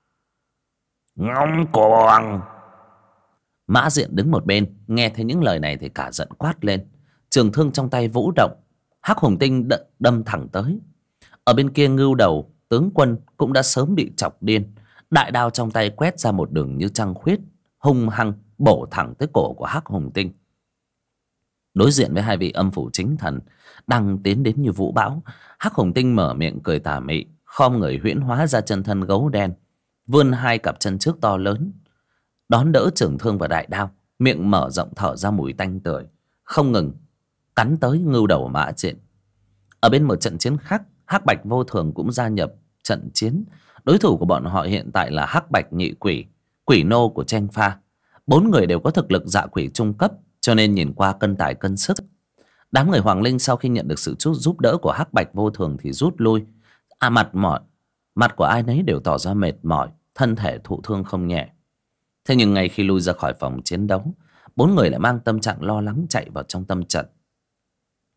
Ngông cuồng. Mã Diện đứng một bên, nghe thấy những lời này thì cả giận quát lên. Trường thương trong tay vũ động, Hắc Hùng Tinh đâm thẳng tới. Ở bên kia Ngưu Đầu tướng quân cũng đã sớm bị chọc điên, đại đao trong tay quét ra một đường như trăng khuyết, hung hăng bổ thẳng tới cổ của Hắc Hùng Tinh. Đối diện với hai vị âm phủ chính thần đang tiến đến như vũ bão, Hắc Hùng Tinh mở miệng cười tà mị, khom người huyễn hóa ra chân thân gấu đen, vươn hai cặp chân trước to lớn đón đỡ trường thương và đại đao, miệng mở rộng thở ra mùi tanh tưởi, không ngừng cắn tới Ngưu Đầu Mã Diện. Ở bên một trận chiến khác, Hắc Bạch Vô Thường cũng gia nhập trận chiến. Đối thủ của bọn họ hiện tại là Hắc Bạch Nhị Quỷ, quỷ nô của Tranh Pha. 4 người đều có thực lực dạ quỷ trung cấp, cho nên nhìn qua cân tài cân sức. Đám người Hoàng Linh sau khi nhận được sự giúp đỡ của Hắc Bạch Vô Thường thì rút lui. Mặt của ai nấy đều tỏ ra mệt mỏi, thân thể thụ thương không nhẹ. Thế nhưng ngay khi lui ra khỏi phòng chiến đấu, 4 người lại mang tâm trạng lo lắng chạy vào trong tâm trận.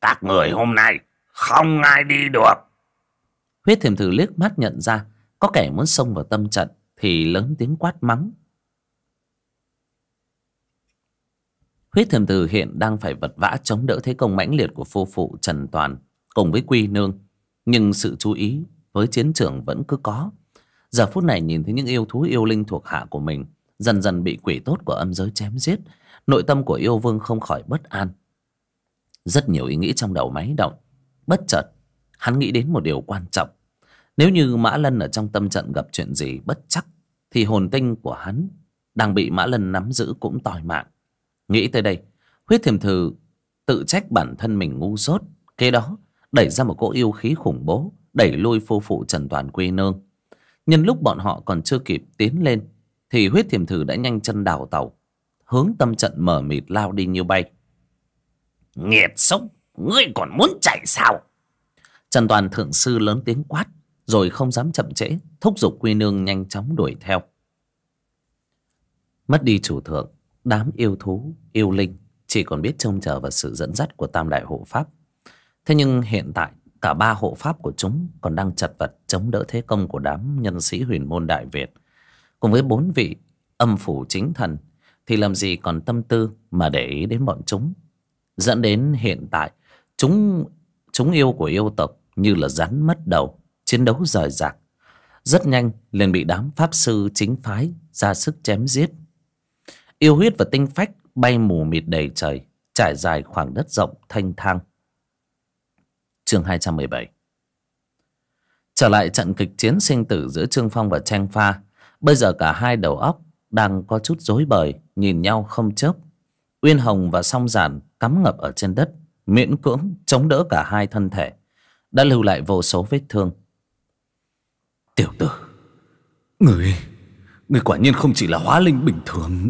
Các người hôm nay không ai đi được. Huyết Thiềm Thử liếc mắt nhận ra có kẻ muốn xông vào tâm trận thì lớn tiếng quát mắng. Huyết Thiềm Thử hiện đang phải vật vã chống đỡ thế công mãnh liệt của phu phụ Trần Toàn cùng với Quy Nương, nhưng sự chú ý với chiến trường vẫn cứ có. Giờ phút này nhìn thấy những yêu thú yêu linh thuộc hạ của mình dần dần bị quỷ tốt của âm giới chém giết, nội tâm của yêu vương không khỏi bất an. Rất nhiều ý nghĩ trong đầu máy động. Bất chợt hắn nghĩ đến một điều quan trọng. Nếu như Mã Lân ở trong tâm trận gặp chuyện gì bất trắc thì hồn tinh của hắn đang bị Mã Lân nắm giữ cũng tòi mạng. Nghĩ tới đây, Huyết Thiềm Thử tự trách bản thân mình ngu dốt. Kế đó đẩy ra một cỗ yêu khí khủng bố, đẩy lui phu phụ Trần Toàn Quy Nương. Nhân lúc bọn họ còn chưa kịp tiến lên thì Huyết Thiềm Thử đã nhanh chân đào tẩu, hướng tâm trận mờ mịt lao đi như bay. Nghiệt xúc, ngươi còn muốn chạy sao? Trần Toàn thượng sư lớn tiếng quát, rồi không dám chậm trễ, thúc giục Quy Nương nhanh chóng đuổi theo. Mất đi chủ thượng, đám yêu thú, yêu linh chỉ còn biết trông chờ vào sự dẫn dắt của Tam Đại Hộ Pháp. Thế nhưng hiện tại cả ba hộ pháp của chúng còn đang chật vật chống đỡ thế công của đám nhân sĩ Huyền Môn Đại Việt. Cùng với 4 vị âm phủ chính thần thì làm gì còn tâm tư mà để ý đến bọn chúng. Dẫn đến hiện tại chúng yêu của yêu tộc như là rắn mất đầu, chiến đấu rời rạc. Rất nhanh liền bị đám pháp sư chính phái ra sức chém giết. Yêu huyết và tinh phách bay mù mịt đầy trời, trải dài khoảng đất rộng thanh thang. Chương 217. Trở lại trận kịch chiến sinh tử giữa Trương Phong và Tranh Pha. Bây giờ cả hai đầu óc đang có chút rối bời, nhìn nhau không chớp. Uyên Hồng và Song Giản cắm ngập ở trên đất, miễn cưỡng chống đỡ cả hai thân thể, đã lưu lại vô số vết thương. Tiểu tử, người quả nhiên không chỉ là hóa linh bình thường.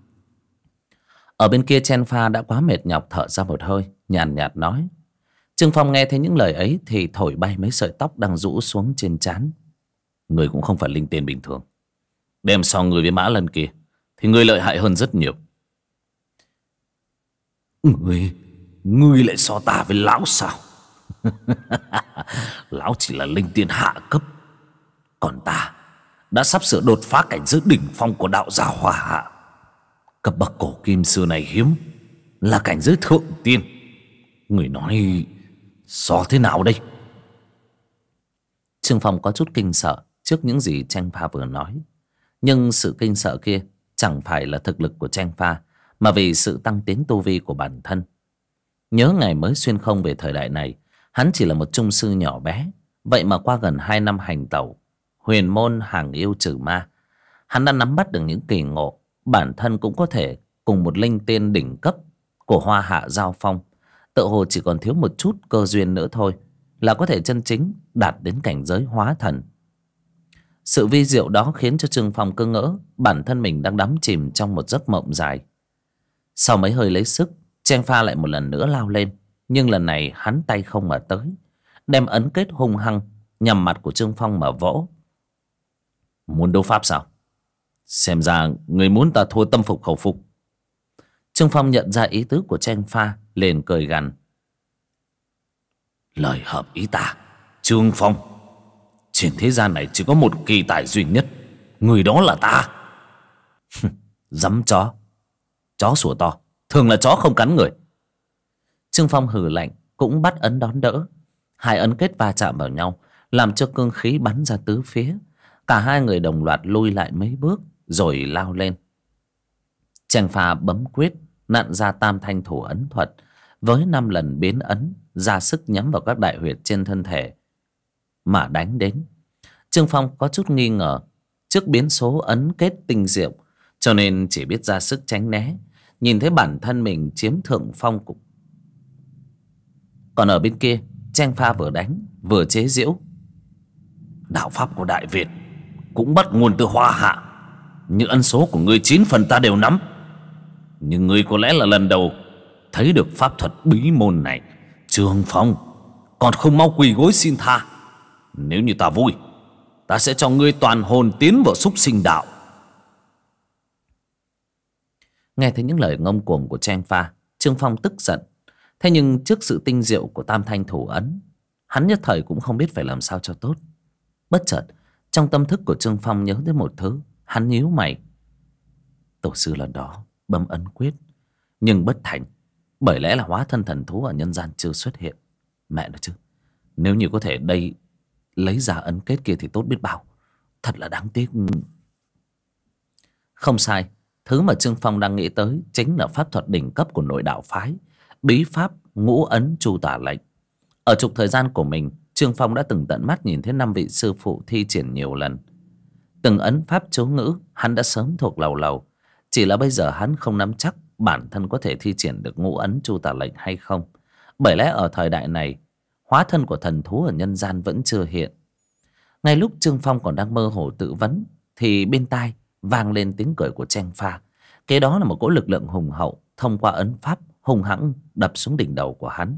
Ở bên kia Tranh Pha đã quá mệt nhọc thở ra một hơi, nhàn nhạt nói. Trương Phong nghe thấy những lời ấy thì thổi bay mấy sợi tóc đang rũ xuống trên trán. Người cũng không phải linh tiên bình thường. Đem so người với Mã Lân kia thì người lợi hại hơn rất nhiều. Ngươi lại so ta với lão sao? Lão chỉ là linh tiên hạ cấp, còn ta đã sắp sửa đột phá cảnh giới đỉnh phong của đạo gia Hoa Hạ. Cấp bậc cổ kim xưa này hiếm là cảnh giới thượng tiên. Người nói so thế nào đây? Trương Phong có chút kinh sợ trước những gì Tranh Pha vừa nói. Nhưng sự kinh sợ kia chẳng phải là thực lực của Tranh Pha, mà vì sự tăng tiến tu vi của bản thân. Nhớ ngày mới xuyên không về thời đại này, hắn chỉ là một trung sư nhỏ bé. Vậy mà qua gần 2 năm hành tẩu huyền môn hàng yêu trừ ma, hắn đã nắm bắt được những kỳ ngộ. Bản thân cũng có thể cùng một linh tiên đỉnh cấp của Hoa Hạ giao phong. Tựa hồ chỉ còn thiếu một chút cơ duyên nữa thôi là có thể chân chính đạt đến cảnh giới hóa thần. Sự vi diệu đó khiến cho Trương Phong cứ ngỡ bản thân mình đang đắm chìm trong một giấc mộng dài. Sau mấy hơi lấy sức, Tranh Pha lại một lần nữa lao lên. Nhưng lần này hắn tay không mà tới, đem ấn kết hung hăng nhằm mặt của Trương Phong mà vỗ. Muốn đấu pháp sao? Xem ra người muốn ta thua tâm phục khẩu phục. Trương Phong nhận ra ý tứ của Tranh Pha, liền cười gằn. Lời hợp ý ta, Trương Phong. Trên thế gian này chỉ có một kỳ tài duy nhất, người đó là ta. Dám chó. Chó sủa to, thường là chó không cắn người. Trương Phong hừ lạnh, cũng bắt ấn đón đỡ. Hai ấn kết va chạm vào nhau, làm cho cương khí bắn ra tứ phía. Cả hai người đồng loạt lui lại mấy bước, rồi lao lên. Tranh Pha bấm quyết, nặn ra tam thanh thủ ấn thuật, với 5 lần biến ấn, ra sức nhắm vào các đại huyệt trên thân thể mà đánh đến. Trương Phong có chút nghi ngờ, trước biến số ấn kết tinh diệu, cho nên chỉ biết ra sức tránh né. Nhìn thấy bản thân mình chiếm thượng phong cục. Còn ở bên kia, Tranh Pha vừa đánh vừa chế giễu. Đạo pháp của Đại Việt cũng bắt nguồn từ Hoa Hạ, những ân số của ngươi 9 phần ta đều nắm. Nhưng ngươi có lẽ là lần đầu thấy được pháp thuật bí môn này. Trương Phong, còn không mau quỳ gối xin tha. Nếu như ta vui, ta sẽ cho ngươi toàn hồn tiến vào súc sinh đạo. Nghe thấy những lời ngông cuồng của Tranh Pha, Trương Phong tức giận. Thế nhưng trước sự tinh diệu của tam thanh thủ ấn, hắn nhất thời cũng không biết phải làm sao cho tốt. Bất chợt trong tâm thức của Trương Phong nhớ tới một thứ. Hắn nhíu mày. Tổ sư lần đó bấm ấn quyết nhưng bất thành. Bởi lẽ là hóa thân thần thú ở nhân gian chưa xuất hiện. Mẹ nó chứ, nếu như có thể đây lấy ra ấn kết kia thì tốt biết bao. Thật là đáng tiếc. Không sai, thứ mà Trương Phong đang nghĩ tới chính là pháp thuật đỉnh cấp của nội đạo phái, bí pháp ngũ ấn chu tả lệnh. Ở trục thời gian của mình, Trương Phong đã từng tận mắt nhìn thấy 5 vị sư phụ thi triển nhiều lần. Từng ấn pháp chú ngữ hắn đã sớm thuộc lầu lầu. Chỉ là bây giờ hắn không nắm chắc bản thân có thể thi triển được ngũ ấn chu tả lệnh hay không. Bởi lẽ ở thời đại này, hóa thân của thần thú ở nhân gian vẫn chưa hiện. Ngay lúc Trương Phong còn đang mơ hồ tự vấn, thì bên tai vang lên tiếng cười của Cheng Pha. Kế đó là một cỗ lực lượng hùng hậu thông qua ấn pháp hung hãng đập xuống đỉnh đầu của hắn.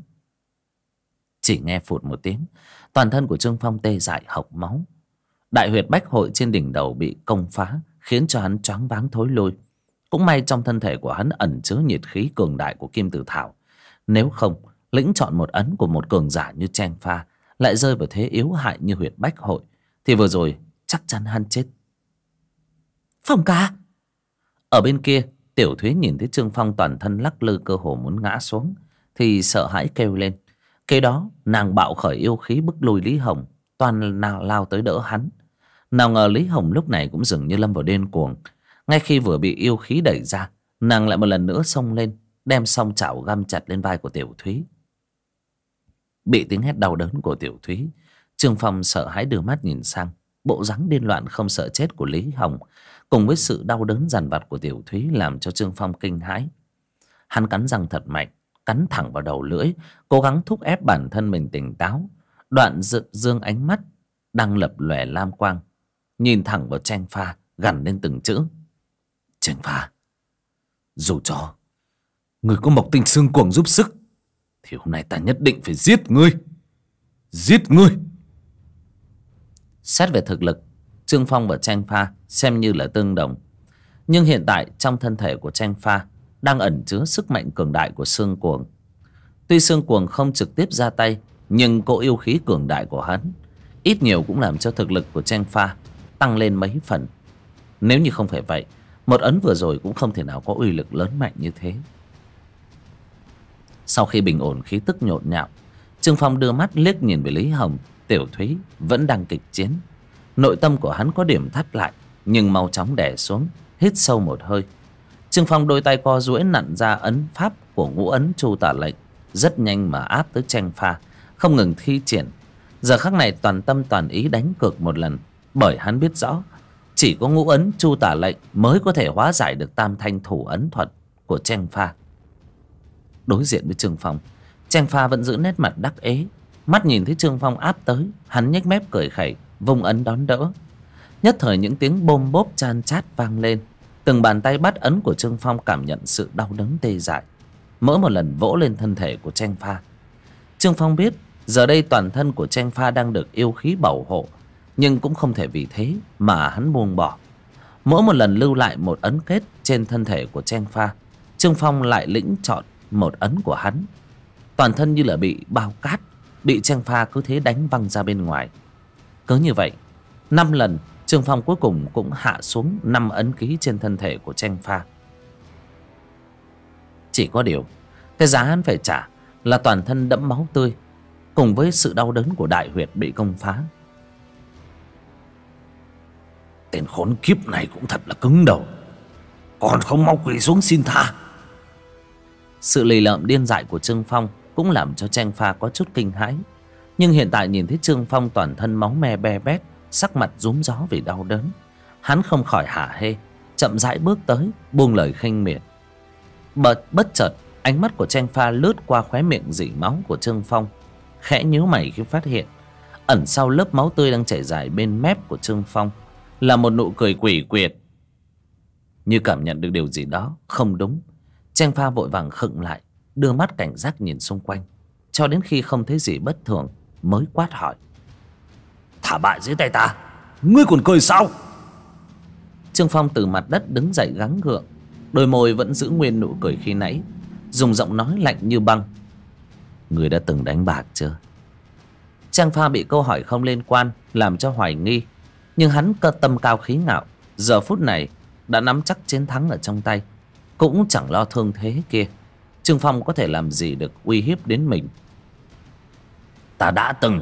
Chỉ nghe phụt một tiếng, toàn thân của Trương Phong tê dại hộc máu. Đại huyệt bách hội trên đỉnh đầu bị công phá, khiến cho hắn choáng váng thối lui. Cũng may trong thân thể của hắn ẩn chứa nhiệt khí cường đại của Kim Tử Thảo. Nếu không, lĩnh chọn một ấn của một cường giả như Cheng Pha lại rơi vào thế yếu hại như huyệt bách hội, thì vừa rồi chắc chắn hắn chết. Phong ca! Ở bên kia, Tiểu Thúy nhìn thấy Trương Phong toàn thân lắc lư cơ hồ muốn ngã xuống, thì sợ hãi kêu lên. Kế đó nàng bạo khởi yêu khí bức lui Lý Hồng, toàn lao tới đỡ hắn. Nào ngờ Lý Hồng lúc này cũng dường như lâm vào điên cuồng. Ngay khi vừa bị yêu khí đẩy ra, nàng lại một lần nữa xông lên, đem song chảo găm chặt lên vai của Tiểu Thúy. Bị tiếng hét đau đớn của Tiểu Thúy, Trương Phong sợ hãi đưa mắt nhìn sang. Bộ dáng điên loạn không sợ chết của Lý Hồng cùng với sự đau đớn dằn vặt của Tiểu Thúy làm cho Trương Phong kinh hãi. Hắn cắn răng thật mạnh, cắn thẳng vào đầu lưỡi, cố gắng thúc ép bản thân mình tỉnh táo. Đoạn dương ánh mắt đang lập lòe lam quang, nhìn thẳng vào Cheng Pha, gằn lên từng chữ. Cheng Pha, dù cho người có Mộc Tinh Xương Cuồng giúp sức, thì hôm nay ta nhất định phải giết ngươi. Giết ngươi! Xét về thực lực, Trương Phong và Cheng Pha xem như là tương đồng. Nhưng hiện tại trong thân thể của Cheng Pha đang ẩn chứa sức mạnh cường đại của Xương Cuồng. Tuy Xương Cuồng không trực tiếp ra tay, nhưng cỗ yêu khí cường đại của hắn ít nhiều cũng làm cho thực lực của Cheng Pha tăng lên mấy phần. Nếu như không phải vậy, một ấn vừa rồi cũng không thể nào có uy lực lớn mạnh như thế. Sau khi bình ổn khí tức nhộn nhạo, Trương Phong đưa mắt liếc nhìn về Lý Hồng. Tiểu Thúy vẫn đang kịch chiến. Nội tâm của hắn có điểm thắt lại, nhưng mau chóng đè xuống, hít sâu một hơi. Trương Phong đôi tay co duỗi nặn ra ấn pháp của ngũ ấn chu tả lệnh, rất nhanh mà áp tới Cheng Pha, không ngừng thi triển. Giờ khắc này toàn tâm toàn ý đánh cược một lần, bởi hắn biết rõ chỉ có ngũ ấn chu tả lệnh mới có thể hóa giải được tam thanh thủ ấn thuật của Cheng Pha. Đối diện với Trương Phong, Cheng Pha vẫn giữ nét mặt đắc ý. Mắt nhìn thấy Trương Phong áp tới, hắn nhếch mép cười khẩy, vung ấn đón đỡ. Nhất thời những tiếng bôm bốp chan chát vang lên. Từng bàn tay bắt ấn của Trương Phong cảm nhận sự đau đớn tê dại, mỗi một lần vỗ lên thân thể của Cheng Pha. Trương Phong biết giờ đây toàn thân của Cheng Pha đang được yêu khí bảo hộ, nhưng cũng không thể vì thế mà hắn buông bỏ. Mỗi một lần lưu lại một ấn kết trên thân thể của Cheng Pha, Trương Phong lại lĩnh chọn một ấn của hắn. Toàn thân như là bị bao cát, bị Cheng Pha cứ thế đánh văng ra bên ngoài. Cứ như vậy 5 lần, Trương Phong cuối cùng cũng hạ xuống 5 ấn ký trên thân thể của Cheng Pha. Chỉ có điều, cái giá hắn phải trả là toàn thân đẫm máu tươi, cùng với sự đau đớn của đại huyệt bị công phá. Tên khốn kiếp này cũng thật là cứng đầu, còn không mau quỳ xuống xin tha. Sự lì lợm điên dại của Trương Phong cũng làm cho Cheng Pha có chút kinh hãi. Nhưng hiện tại nhìn thấy Trương Phong toàn thân máu me be bét, sắc mặt rúm gió vì đau đớn, hắn không khỏi hả hê, chậm rãi bước tới, buông lời khinh miệt. Bất chợt ánh mắt của Cheng Pha lướt qua khóe miệng rỉ máu của Trương Phong, khẽ nhíu mày khi phát hiện ẩn sau lớp máu tươi đang chảy dài bên mép của Trương Phong là một nụ cười quỷ quyệt. Như cảm nhận được điều gì đó không đúng, Cheng Pha vội vàng khựng lại, đưa mắt cảnh giác nhìn xung quanh, cho đến khi không thấy gì bất thường mới quát hỏi: Thả bại dưới tay ta, ngươi còn cười sao? Trương Phong từ mặt đất đứng dậy gắng gượng, đôi môi vẫn giữ nguyên nụ cười khi nãy, dùng giọng nói lạnh như băng: Người đã từng đánh bạc chưa? Trang Pha bị câu hỏi không liên quan làm cho hoài nghi, nhưng hắn cơ tâm cao khí ngạo, giờ phút này đã nắm chắc chiến thắng ở trong tay, cũng chẳng lo thương thế kia. Trương Phong có thể làm gì được uy hiếp đến mình. Ta đã từng.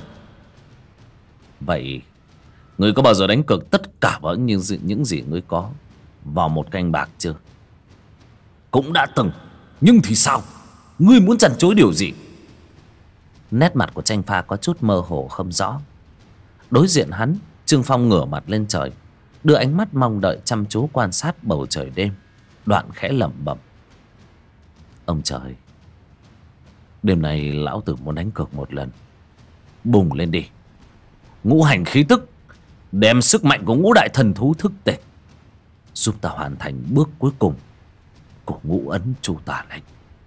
Vậy ngươi có bao giờ đánh cược tất cả vào những gì ngươi có vào một canh bạc chưa? Cũng đã từng. Nhưng thì sao? Ngươi muốn chăn chối điều gì? Nét mặt của Tranh Pha có chút mơ hồ không rõ. Đối diện hắn, Trương Phong ngửa mặt lên trời, đưa ánh mắt mong đợi chăm chú quan sát bầu trời đêm, đoạn khẽ lẩm bẩm: ông trời, đêm nay lão tử muốn đánh cược một lần. Bùng lên đi, ngũ hành khí tức, đem sức mạnh của ngũ đại thần thú thức tỉnh, giúp ta hoàn thành bước cuối cùng của ngũ ấn chu tả lệnh.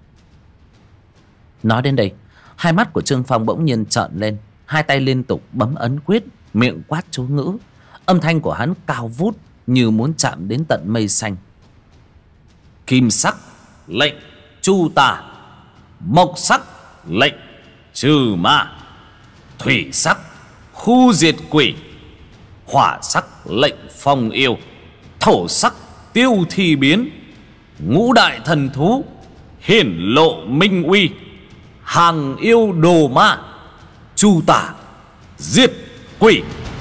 Nói đến đây, hai mắt của Trương Phong bỗng nhiên trợn lên, hai tay liên tục bấm ấn quyết, miệng quát chú ngữ. Âm thanh của hắn cao vút như muốn chạm đến tận mây xanh. Kim sắc lệnh chu tả, mộc sắc lệnh trừ ma, thủy sắc khu diệt quỷ, hỏa sắc lệnh phong yêu, thổ sắc tiêu thi biến, ngũ đại thần thú hiển lộ minh uy, hàng yêu đồ ma, chu tả diệt quỷ.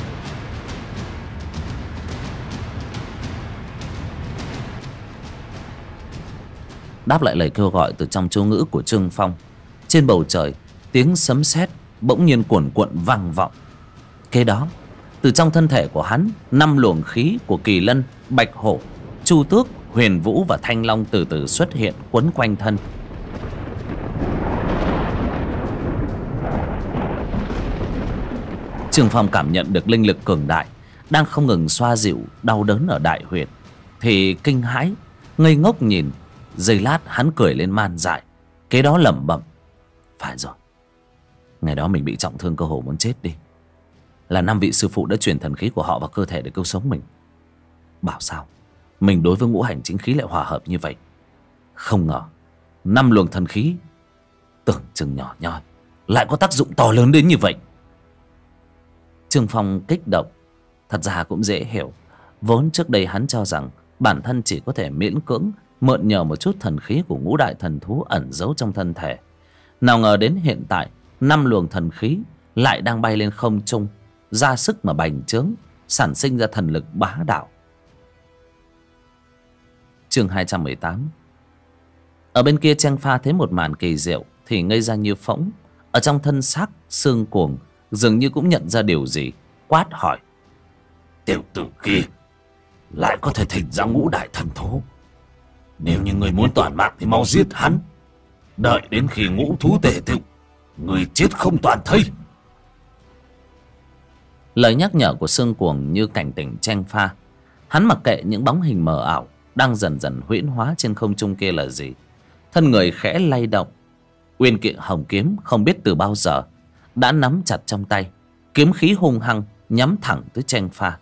Đáp lại lời kêu gọi từ trong chú ngữ của Trương Phong, trên bầu trời tiếng sấm sét bỗng nhiên cuồn cuộn vang vọng. Kế đó, từ trong thân thể của hắn, 5 luồng khí của Kỳ Lân, Bạch Hổ, Chu Tước, Huyền Vũ và Thanh Long từ từ xuất hiện quấn quanh thân. Trương Phong cảm nhận được linh lực cường đại đang không ngừng xoa dịu đau đớn ở đại huyệt, thì kinh hãi ngây ngốc nhìn. Giây lát hắn cười lên man dại, kế đó lẩm bẩm: phải rồi, ngày đó mình bị trọng thương cơ hồ muốn chết đi, là 5 vị sư phụ đã truyền thần khí của họ vào cơ thể để cứu sống mình. Bảo sao mình đối với ngũ hành chính khí lại hòa hợp như vậy. Không ngờ 5 luồng thần khí tưởng chừng nhỏ nhoi lại có tác dụng to lớn đến như vậy. Trương Phong kích động. Thật ra cũng dễ hiểu, vốn trước đây hắn cho rằng bản thân chỉ có thể miễn cưỡng mượn nhờ một chút thần khí của ngũ đại thần thú ẩn giấu trong thân thể. Nào ngờ đến hiện tại 5 luồng thần khí lại đang bay lên không trung, ra sức mà bành trướng, sản sinh ra thần lực bá đạo. Chương 218. Ở bên kia Trang Pha thấy một màn kỳ diệu thì ngây ra như phỗng. Ở trong thân xác xương cuồng dường như cũng nhận ra điều gì, quát hỏi: tiểu tử kia lại có thể thỉnh ra ngũ đại thần thú. Nếu như người muốn toàn mạng thì mau giết hắn, đợi đến khi ngũ thú tề tựu, người chết không toàn thây. Lời nhắc nhở của xương cuồng như cảnh tỉnh Trang Pha. Hắn mặc kệ những bóng hình mờ ảo đang dần dần huyễn hóa trên không trung kia là gì, thân người khẽ lay động. Uyên Kỵ Hồng Kiếm không biết từ bao giờ đã nắm chặt trong tay, kiếm khí hung hăng nhắm thẳng tới Trang Pha.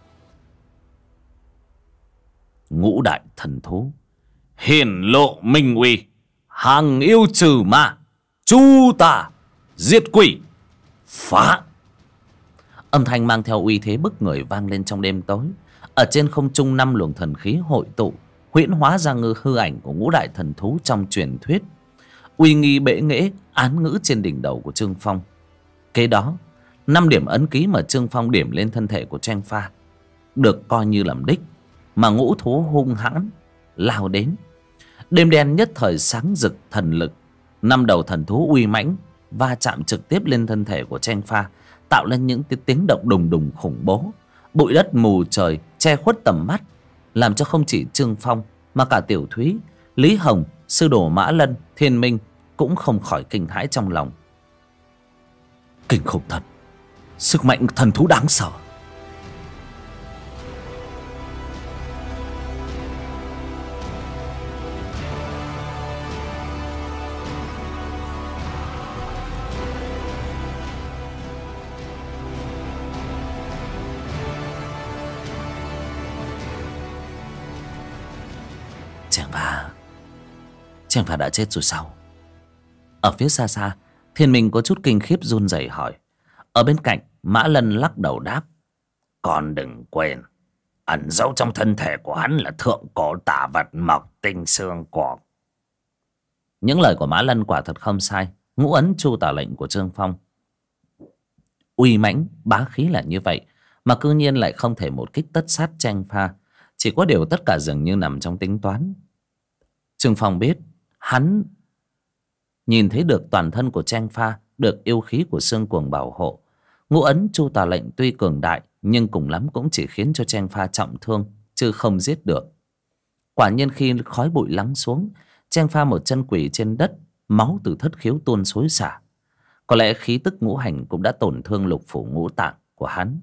Ngũ đại thần thú hiển lộ minh uy, hàng yêu trừ ma, chu tả diệt quỷ, phá. Âm thanh mang theo uy thế bức người vang lên trong đêm tối. Ở trên không trung 5 luồng thần khí hội tụ, huyễn hóa ra hư ảnh của ngũ đại thần thú trong truyền thuyết, uy nghi bệ nghệ án ngữ trên đỉnh đầu của Trương Phong. Kế đó 5 điểm ấn ký mà Trương Phong điểm lên thân thể của Trang Pha được coi như làm đích, mà ngũ thú hung hãn lao đến. Đêm đen nhất thời sáng rực thần lực, 5 đầu thần thú uy mãnh va chạm trực tiếp lên thân thể của Trang Pha, tạo lên những tiếng động đùng đùng khủng bố. Bụi đất mù trời che khuất tầm mắt, làm cho không chỉ Trương Phong mà cả Tiểu Thúy, Lý Hồng, Sư Đồ Mã Lân, Thiên Minh cũng không khỏi kinh hãi trong lòng. Kinh khủng thật, sức mạnh thần thú đáng sợ. Trang Pha đã chết rồi sao? Ở phía xa xa, Thiên Minh có chút kinh khiếp run rẩy hỏi. Ở bên cạnh Mã Lân lắc đầu đáp: Con đừng quên, ẩn giấu trong thân thể của hắn là thượng cổ tà vật mọc tinh xương cuồng. Những lời của Mã Lân quả thật không sai. Ngũ ấn Chu Tả Lệnh của Trương Phong uy mãnh bá khí là như vậy, mà cư nhiên lại không thể một kích tất sát Tranh Pha. Chỉ có điều tất cả dường như nằm trong tính toán. Trương Phong biết, hắn nhìn thấy được toàn thân của Tranh Pha được yêu khí của xương cuồng bảo hộ. Ngũ ấn Chu Tà Lệnh tuy cường đại, nhưng cùng lắm cũng chỉ khiến cho Tranh Pha trọng thương, chứ không giết được. Quả nhiên khi khói bụi lắng xuống, Tranh Pha một chân quỳ trên đất, máu từ thất khiếu tuôn xối xả. Có lẽ khí tức ngũ hành cũng đã tổn thương lục phủ ngũ tạng của hắn.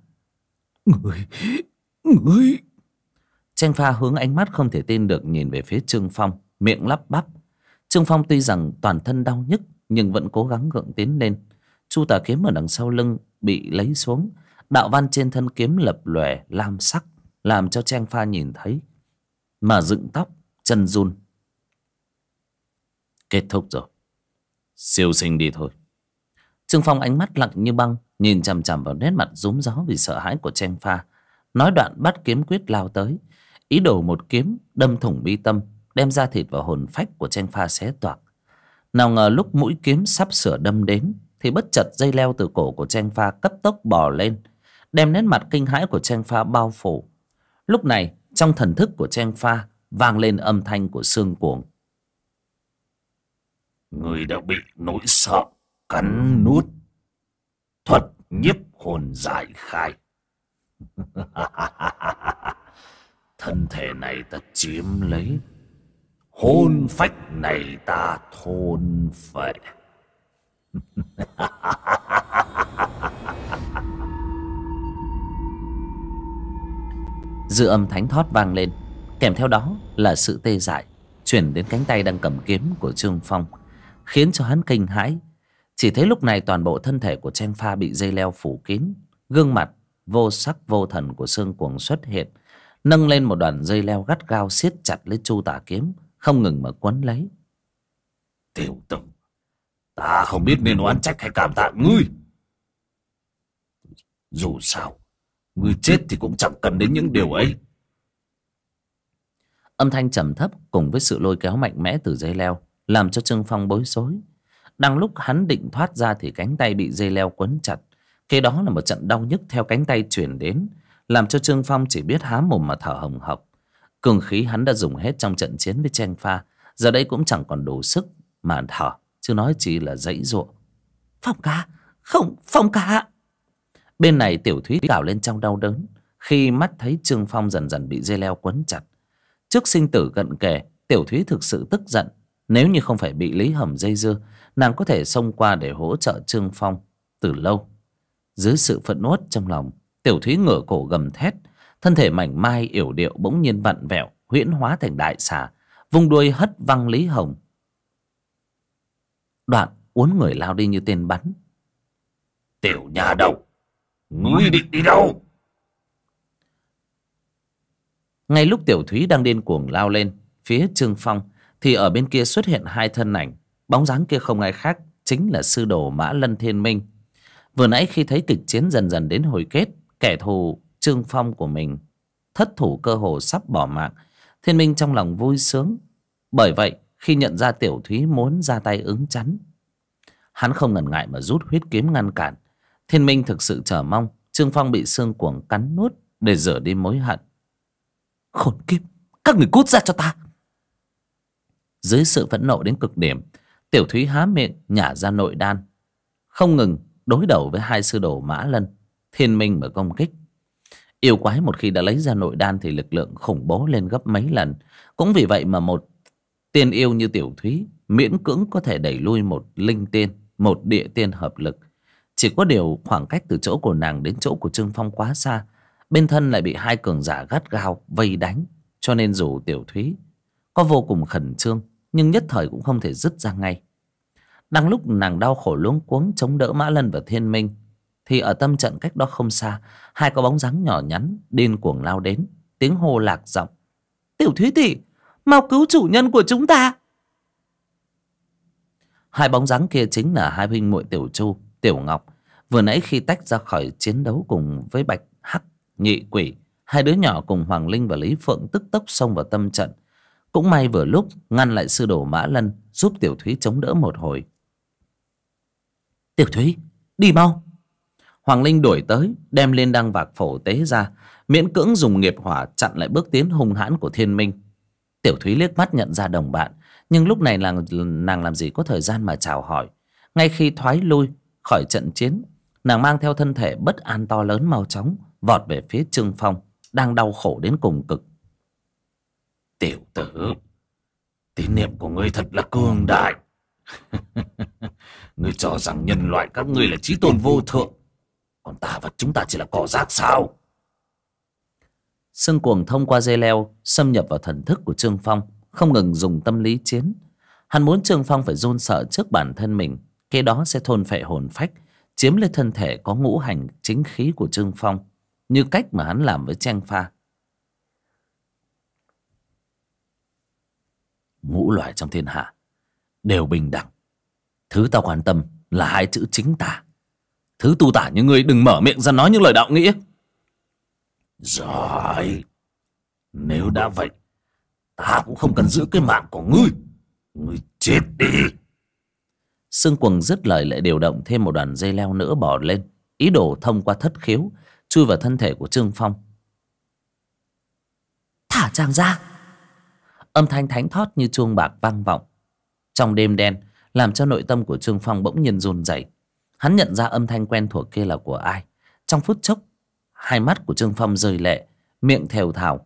Người Tranh Pha hướng ánh mắt không thể tin được nhìn về phía Trương Phong, miệng lắp bắp. Trương Phong tuy rằng toàn thân đau nhức, nhưng vẫn cố gắng gượng tiến lên. Chu tà kiếm ở đằng sau lưng bị lấy xuống, đạo văn trên thân kiếm lập lòe lam sắc, làm cho Tranh Pha nhìn thấy mà dựng tóc, chân run. Kết thúc rồi, siêu sinh đi thôi. Trương Phong ánh mắt lặng như băng, nhìn chằm chằm vào nét mặt rúm gió vì sợ hãi của Tranh Pha. Nói đoạn bắt kiếm quyết lao tới, ý đồ một kiếm đâm thủng bi tâm, đem ra thịt và hồn phách của Tranh Pha xé toạc. Nào ngờ lúc mũi kiếm sắp sửa đâm đến, thì bất chợt dây leo từ cổ của Tranh Pha cấp tốc bò lên, đem nét mặt kinh hãi của Tranh Pha bao phủ. Lúc này trong thần thức của Tranh Pha vang lên âm thanh của xương cuồng. Người đã bị nỗi sợ cắn nuốt, thuật nhiếp hồn giải khai. Thân thể này ta chiếm lấy, hồn phách này ta thôn phệ. Dư âm thánh thót vang lên, kèm theo đó là sự tê dại chuyển đến cánh tay đang cầm kiếm của Trương Phong, khiến cho hắn kinh hãi. Chỉ thấy lúc này toàn bộ thân thể của Tranh Pha bị dây leo phủ kín, gương mặt vô sắc vô thần của xương cuồng xuất hiện, nâng lên một đoạn dây leo gắt gao siết chặt lấy Chu Tả kiếm, không ngừng mà quấn lấy. Tiểu tử, ta không biết nên oán trách hay cảm tạ ngươi. Dù sao, ngươi chết thì cũng chẳng cần đến những điều ấy. Âm thanh trầm thấp cùng với sự lôi kéo mạnh mẽ từ dây leo làm cho Trương Phong bối rối. Đang lúc hắn định thoát ra thì cánh tay bị dây leo quấn chặt. Kế đó là một trận đau nhức theo cánh tay truyền đến, làm cho Trương Phong chỉ biết há mồm mà thở hồng hộc. Cường khí hắn đã dùng hết trong trận chiến với Tranh Pha, giờ đây cũng chẳng còn đủ sức mà thở, chứ nói chỉ là giãy giụa. Phong ca, không, Phong ca. Bên này Tiểu Thúy gào lên trong đau đớn khi mắt thấy Trương Phong dần dần bị dây leo quấn chặt. Trước sinh tử cận kề, Tiểu Thúy thực sự tức giận. Nếu như không phải bị Lý Hầm dây dưa, nàng có thể xông qua để hỗ trợ Trương Phong từ lâu. Dưới sự phẫn uất trong lòng, Tiểu Thúy ngửa cổ gầm thét, thân thể mảnh mai yểu điệu bỗng nhiên vặn vẹo, huyễn hóa thành đại xà, vung đuôi hất văng Lý Hồng. Đoạn uốn người lao đi như tên bắn. Tiểu nhà đầu, ngươi định đi đâu? Ngay lúc Tiểu Thúy đang điên cuồng lao lên phía Trương Phong, thì ở bên kia xuất hiện hai thân ảnh. Bóng dáng kia không ai khác, chính là sư đồ Mã Lân Thiên Minh. Vừa nãy khi thấy kịch chiến dần dần đến hồi kết, kẻ thù Trương Phong của mình thất thủ cơ hồ sắp bỏ mạng, Thiên Minh trong lòng vui sướng. Bởi vậy khi nhận ra Tiểu Thúy muốn ra tay ứng chắn, hắn không ngần ngại mà rút huyết kiếm ngăn cản. Thiên Minh thực sự chờ mong Trương Phong bị xương cuồng cắn nuốt để rửa đi mối hận. Khốn kiếp, các người cút ra cho ta! Dưới sự phẫn nộ đến cực điểm, Tiểu Thúy há miệng nhả ra nội đan, không ngừng đối đầu với hai sư đồ Mã Lân, Thiên Minh mà công kích. Yêu quái một khi đã lấy ra nội đan thì lực lượng khủng bố lên gấp mấy lần. Cũng vì vậy mà một tiên yêu như Tiểu Thúy miễn cưỡng có thể đẩy lui một linh tiên, một địa tiên hợp lực. Chỉ có điều khoảng cách từ chỗ của nàng đến chỗ của Trương Phong quá xa, bên thân lại bị hai cường giả gắt gao vây đánh, cho nên dù Tiểu Thúy có vô cùng khẩn trương, nhưng nhất thời cũng không thể dứt ra ngay. Đang lúc nàng đau khổ luống cuống chống đỡ Mã Lân và Thiên Minh, thì ở tâm trận cách đó không xa, hai có bóng dáng nhỏ nhắn điên cuồng lao đến, tiếng hô lạc giọng: Tiểu Thúy tỷ, mau cứu chủ nhân của chúng ta! Hai bóng dáng kia chính là hai huynh muội Tiểu Chu, Tiểu Ngọc. Vừa nãy khi tách ra khỏi chiến đấu cùng với Bạch Hắc, Nhị Quỷ, hai đứa nhỏ cùng Hoàng Linh và Lý Phượng tức tốc xông vào tâm trận. Cũng may vừa lúc ngăn lại sư đồ Mã Lân, giúp Tiểu Thúy chống đỡ một hồi. Tiểu Thúy, đi mau. Hoàng Linh đuổi tới, đem lên đăng vạc phổ tế ra, miễn cưỡng dùng nghiệp hỏa chặn lại bước tiến hung hãn của Thiên Minh. Tiểu Thúy liếc mắt nhận ra đồng bạn, nhưng lúc này nàng làm gì có thời gian mà chào hỏi. Ngay khi thoái lui khỏi trận chiến, nàng mang theo thân thể bất an to lớn mau chóng vọt về phía Trương Phong đang đau khổ đến cùng cực. Tiểu tử, tín niệm của ngươi thật là cường đại. Ngươi cho rằng nhân loại các ngươi là chí tôn vô thượng, còn ta và chúng ta chỉ là cỏ rác sao? Sương Cuồng thông qua dây leo xâm nhập vào thần thức của Trương Phong, không ngừng dùng tâm lý chiến. Hắn muốn Trương Phong phải run sợ trước bản thân mình, kế đó sẽ thôn phệ hồn phách, chiếm lấy thân thể có ngũ hành chính khí của Trương Phong, như cách mà hắn làm với Cheng Pha. Ngũ loài trong thiên hạ đều bình đẳng. Thứ tao quan tâm là hai chữ chính tả. Thứ tu tả như ngươi đừng mở miệng ra nói những lời đạo nghĩa. Rồi, nếu đã vậy, ta cũng không cần giữ cái mạng của ngươi. Ngươi chết đi. Sương Cuồng dứt lời lại điều động thêm một đoàn dây leo nữa bò lên, ý đồ thông qua thất khiếu chui vào thân thể của Trương Phong. Thả chàng ra. Âm thanh thánh thót như chuông bạc vang vọng trong đêm đen, làm cho nội tâm của Trương Phong bỗng nhiên run rẩy. Hắn nhận ra âm thanh quen thuộc kia là của ai. Trong phút chốc, hai mắt của Trương Phong rơi lệ, miệng thều thào: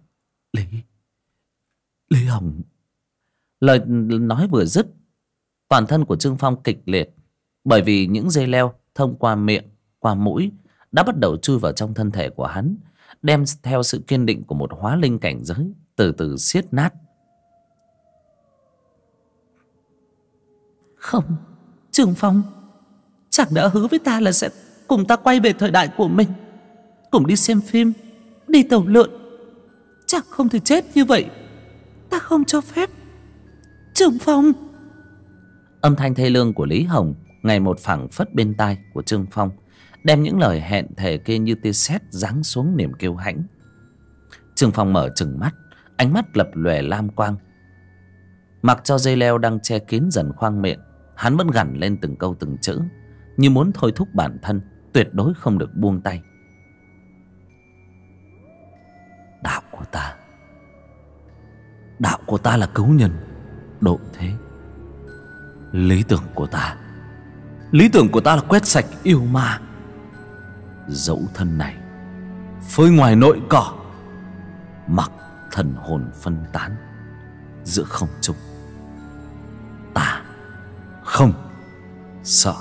Lý Hồng. Lời nói vừa dứt, toàn thân của Trương Phong kịch liệt, bởi vì những dây leo thông qua miệng, qua mũi đã bắt đầu chui vào trong thân thể của hắn, đem theo sự kiên định của một hóa linh cảnh giới từ từ xiết nát. Không, Trương Phong, chàng đã hứa với ta là sẽ cùng ta quay về thời đại của mình, cùng đi xem phim, đi tàu lượn. Chàng không thể chết như vậy, ta không cho phép. Trương Phong. Âm thanh thê lương của Lý Hồng ngày một phảng phất bên tai của Trương Phong, đem những lời hẹn thề kia như tia sét giáng xuống niềm kiêu hãnh. Trương Phong mở trừng mắt, ánh mắt lập lòe lam quang. Mặc cho dây leo đang che kín dần khoang miệng, hắn vẫn gằn lên từng câu từng chữ, như muốn thôi thúc bản thân tuyệt đối không được buông tay. Đạo của ta là cứu nhân độ thế. Lý tưởng của ta là quét sạch yêu ma. Dẫu thân này phơi ngoài nội cỏ, mặc thần hồn phân tán giữa không trung, ta không sợ.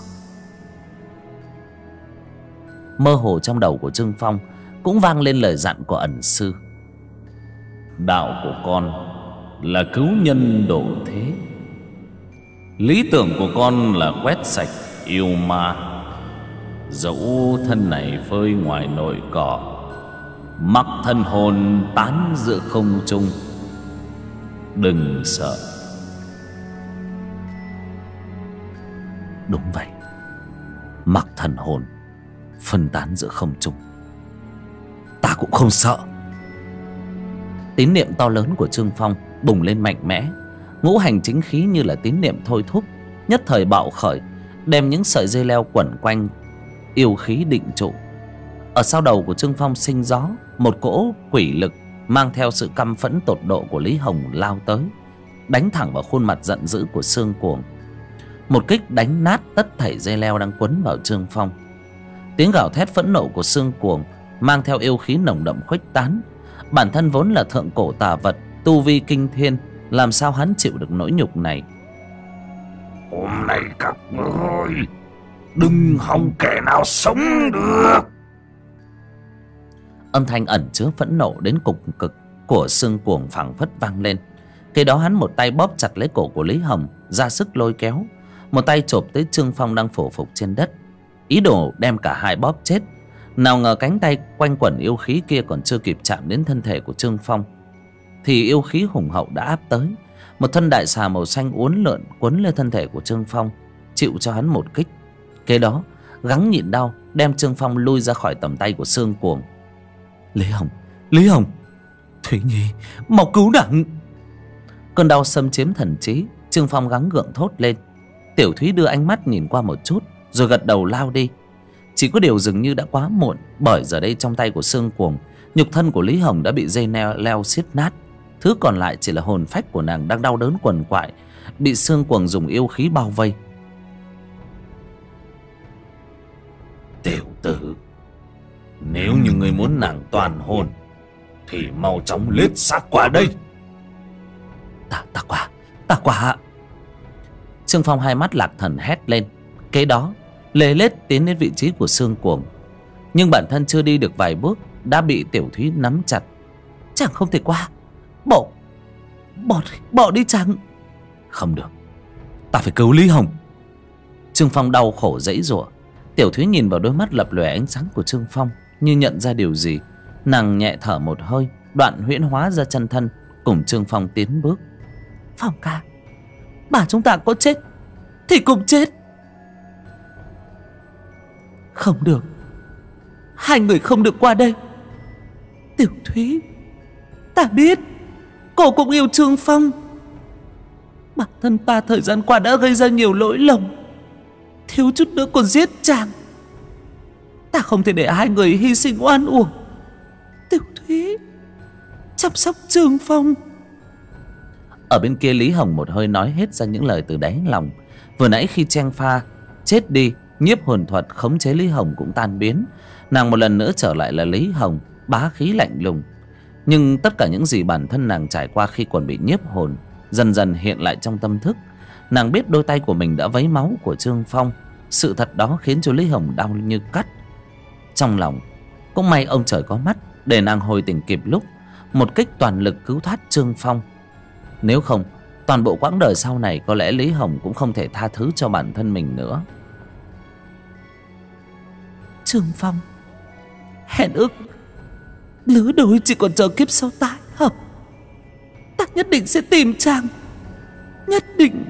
Mơ hồ trong đầu của Trương Phong cũng vang lên lời dặn của ẩn sư. Đạo của con là cứu nhân độ thế. Lý tưởng của con là quét sạch yêu ma. Dẫu thân này phơi ngoài nội cỏ, mặc thân hồn tán giữa không trung, đừng sợ. Đúng vậy, mặc thần hồn phân tán giữa không trung, ta cũng không sợ. Tín niệm to lớn của Trương Phong bùng lên mạnh mẽ, ngũ hành chính khí như là tín niệm thôi thúc, nhất thời bạo khởi, đem những sợi dây leo quẩn quanh yêu khí định trụ. Ở sau đầu của Trương Phong sinh gió, một cỗ quỷ lực mang theo sự căm phẫn tột độ của Lý Hồng lao tới, đánh thẳng vào khuôn mặt giận dữ của Sương Cuồng. Một kích đánh nát tất thảy dây leo đang quấn vào Trương Phong. Tiếng gào thét phẫn nộ của Sương Cuồng mang theo yêu khí nồng đậm khuếch tán. Bản thân vốn là thượng cổ tà vật, tu vi kinh thiên, làm sao hắn chịu được nỗi nhục này. Hôm nay các ngươi đừng hòng kẻ nào sống được. Âm thanh ẩn chứa phẫn nộ đến cùng cực của Sương Cuồng phảng phất vang lên. Kế đó hắn một tay bóp chặt lấy cổ của Lý Hồng, ra sức lôi kéo, một tay chộp tới Trương Phong đang phổ phục trên đất, ý đồ đem cả hai bóp chết. Nào ngờ cánh tay quanh quẩn yêu khí kia còn chưa kịp chạm đến thân thể của Trương Phong, thì yêu khí hùng hậu đã áp tới. Một thân đại xà màu xanh uốn lượn quấn lên thân thể của Trương Phong, chịu cho hắn một kích. Kế đó gắng nhịn đau đem Trương Phong lui ra khỏi tầm tay của Sương Cuồng. Lý Hồng, Lý Hồng, Thúy Nhi, mau cứu nàng. Cơn đau xâm chiếm thần trí, Trương Phong gắng gượng thốt lên. Tiểu Thúy đưa ánh mắt nhìn qua một chút rồi gật đầu lao đi. Chỉ có điều dường như đã quá muộn, bởi giờ đây trong tay của Sương Cuồng, nhục thân của Lý Hồng đã bị dây leo xiết nát. Thứ còn lại chỉ là hồn phách của nàng đang đau đớn quằn quại, bị Sương Cuồng dùng yêu khí bao vây. Tiểu tử, nếu như ngươi muốn nàng toàn hồn thì mau chóng lết xác qua đây. Ta qua. Trương Phong hai mắt lạc thần hét lên. Kế đó lê lết tiến đến vị trí của Sương Cuồng, nhưng bản thân chưa đi được vài bước đã bị Tiểu Thúy nắm chặt. Chàng không thể qua. Bỏ đi chàng. Không được, ta phải cứu Lý Hồng. Trương Phong đau khổ giãy giụa. Tiểu Thúy nhìn vào đôi mắt lập lòe ánh sáng của Trương Phong, như nhận ra điều gì. Nàng nhẹ thở một hơi, đoạn huyễn hóa ra chân thân, cùng Trương Phong tiến bước. Phong ca, bà chúng ta có chết thì cùng chết. Không được, hai người không được qua đây. Tiểu Thúy, ta biết cô cũng yêu Trương Phong. Bản thân ta thời gian qua đã gây ra nhiều lỗi lầm, thiếu chút nữa còn giết chàng. Ta không thể để hai người hy sinh oan uổng. Tiểu Thúy, chăm sóc Trương Phong. Ở bên kia Lý Hồng một hơi nói hết ra những lời từ đáy lòng. Vừa nãy khi Trang Pha chết đi, nhiếp hồn thuật khống chế Lý Hồng cũng tan biến. Nàng một lần nữa trở lại là Lý Hồng, bá khí lạnh lùng. Nhưng tất cả những gì bản thân nàng trải qua khi còn bị nhiếp hồn dần dần hiện lại trong tâm thức. Nàng biết đôi tay của mình đã vấy máu của Trương Phong. Sự thật đó khiến cho Lý Hồng đau như cắt. Trong lòng cũng may ông trời có mắt, để nàng hồi tỉnh kịp lúc, một kích toàn lực cứu thoát Trương Phong. Nếu không, toàn bộ quãng đời sau này có lẽ Lý Hồng cũng không thể tha thứ cho bản thân mình nữa. Trương Phong, hẹn ước lứa đôi chỉ còn chờ kiếp sau tái hợp. Ta nhất định sẽ tìm chàng, nhất định.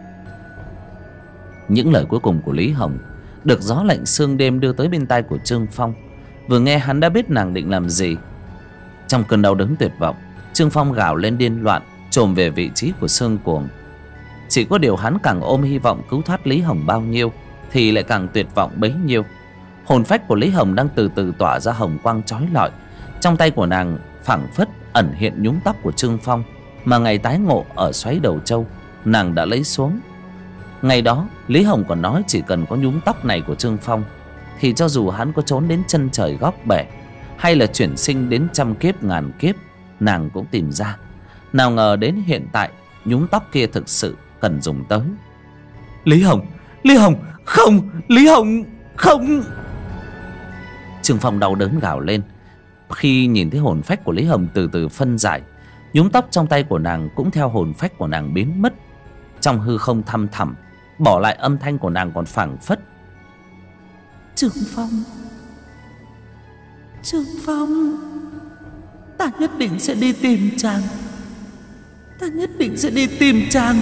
Những lời cuối cùng của Lý Hồng được gió lạnh sương đêm đưa tới bên tai của Trương Phong. Vừa nghe hắn đã biết nàng định làm gì. Trong cơn đau đớn tuyệt vọng, Trương Phong gào lên điên loạn, chồm về vị trí của Sương Cuồng. Chỉ có điều hắn càng ôm hy vọng cứu thoát Lý Hồng bao nhiêu thì lại càng tuyệt vọng bấy nhiêu. Hồn phách của Lý Hồng đang từ từ tỏa ra hồng quang chói lọi. Trong tay của nàng phảng phất ẩn hiện nhúm tóc của Trương Phong mà ngày tái ngộ ở xoáy đầu trâu nàng đã lấy xuống. Ngày đó Lý Hồng còn nói chỉ cần có nhúm tóc này của Trương Phong thì cho dù hắn có trốn đến chân trời góc bể hay là chuyển sinh đến trăm kiếp ngàn kiếp, nàng cũng tìm ra. Nào ngờ đến hiện tại nhúm tóc kia thực sự cần dùng tới. Lý Hồng, Lý Hồng, không, Lý Hồng, không. Trương Phong đau đớn gào lên. Khi nhìn thấy hồn phách của Lý Hồng từ từ phân giải, nhúm tóc trong tay của nàng cũng theo hồn phách của nàng biến mất. Trong hư không thăm thẳm, bỏ lại âm thanh của nàng còn phảng phất. Trương Phong, Trương Phong, ta nhất định sẽ đi tìm chàng. Ta nhất định sẽ đi tìm chàng.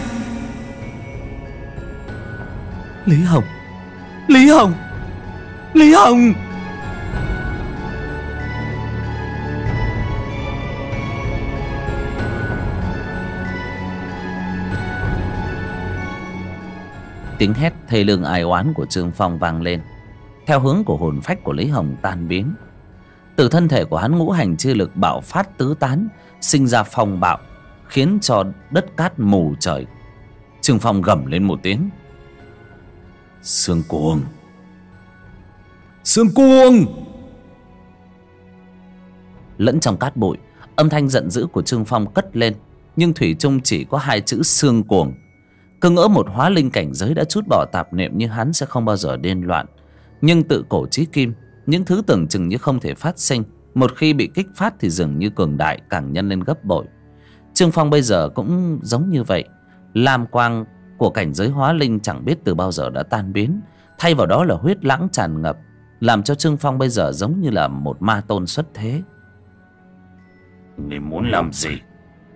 Lý Hồng, Lý Hồng, Lý Hồng. Tiếng hét thê lương ai oán của Trương Phong vang lên, theo hướng của hồn phách của Lý Hồng tan biến. Từ thân thể của hắn ngũ hành chi lực bạo phát tứ tán, sinh ra phong bạo, khiến cho đất cát mù trời. Trương Phong gầm lên một tiếng. Sương Cuồng, Sương Cuồng. Lẫn trong cát bụi, âm thanh giận dữ của Trương Phong cất lên, nhưng thủy chung chỉ có hai chữ Sương Cuồng. Cứ ngỡ một hóa linh cảnh giới đã trút bỏ tạp niệm như hắn sẽ không bao giờ điên loạn. Nhưng tự cổ chí kim, những thứ tưởng chừng như không thể phát sinh, một khi bị kích phát thì dường như cường đại càng nhân lên gấp bội. Trương Phong bây giờ cũng giống như vậy. Lam quang của cảnh giới hóa linh chẳng biết từ bao giờ đã tan biến, thay vào đó là huyết lãng tràn ngập, làm cho Trương Phong bây giờ giống như là một ma tôn xuất thế. Ngươi muốn làm gì?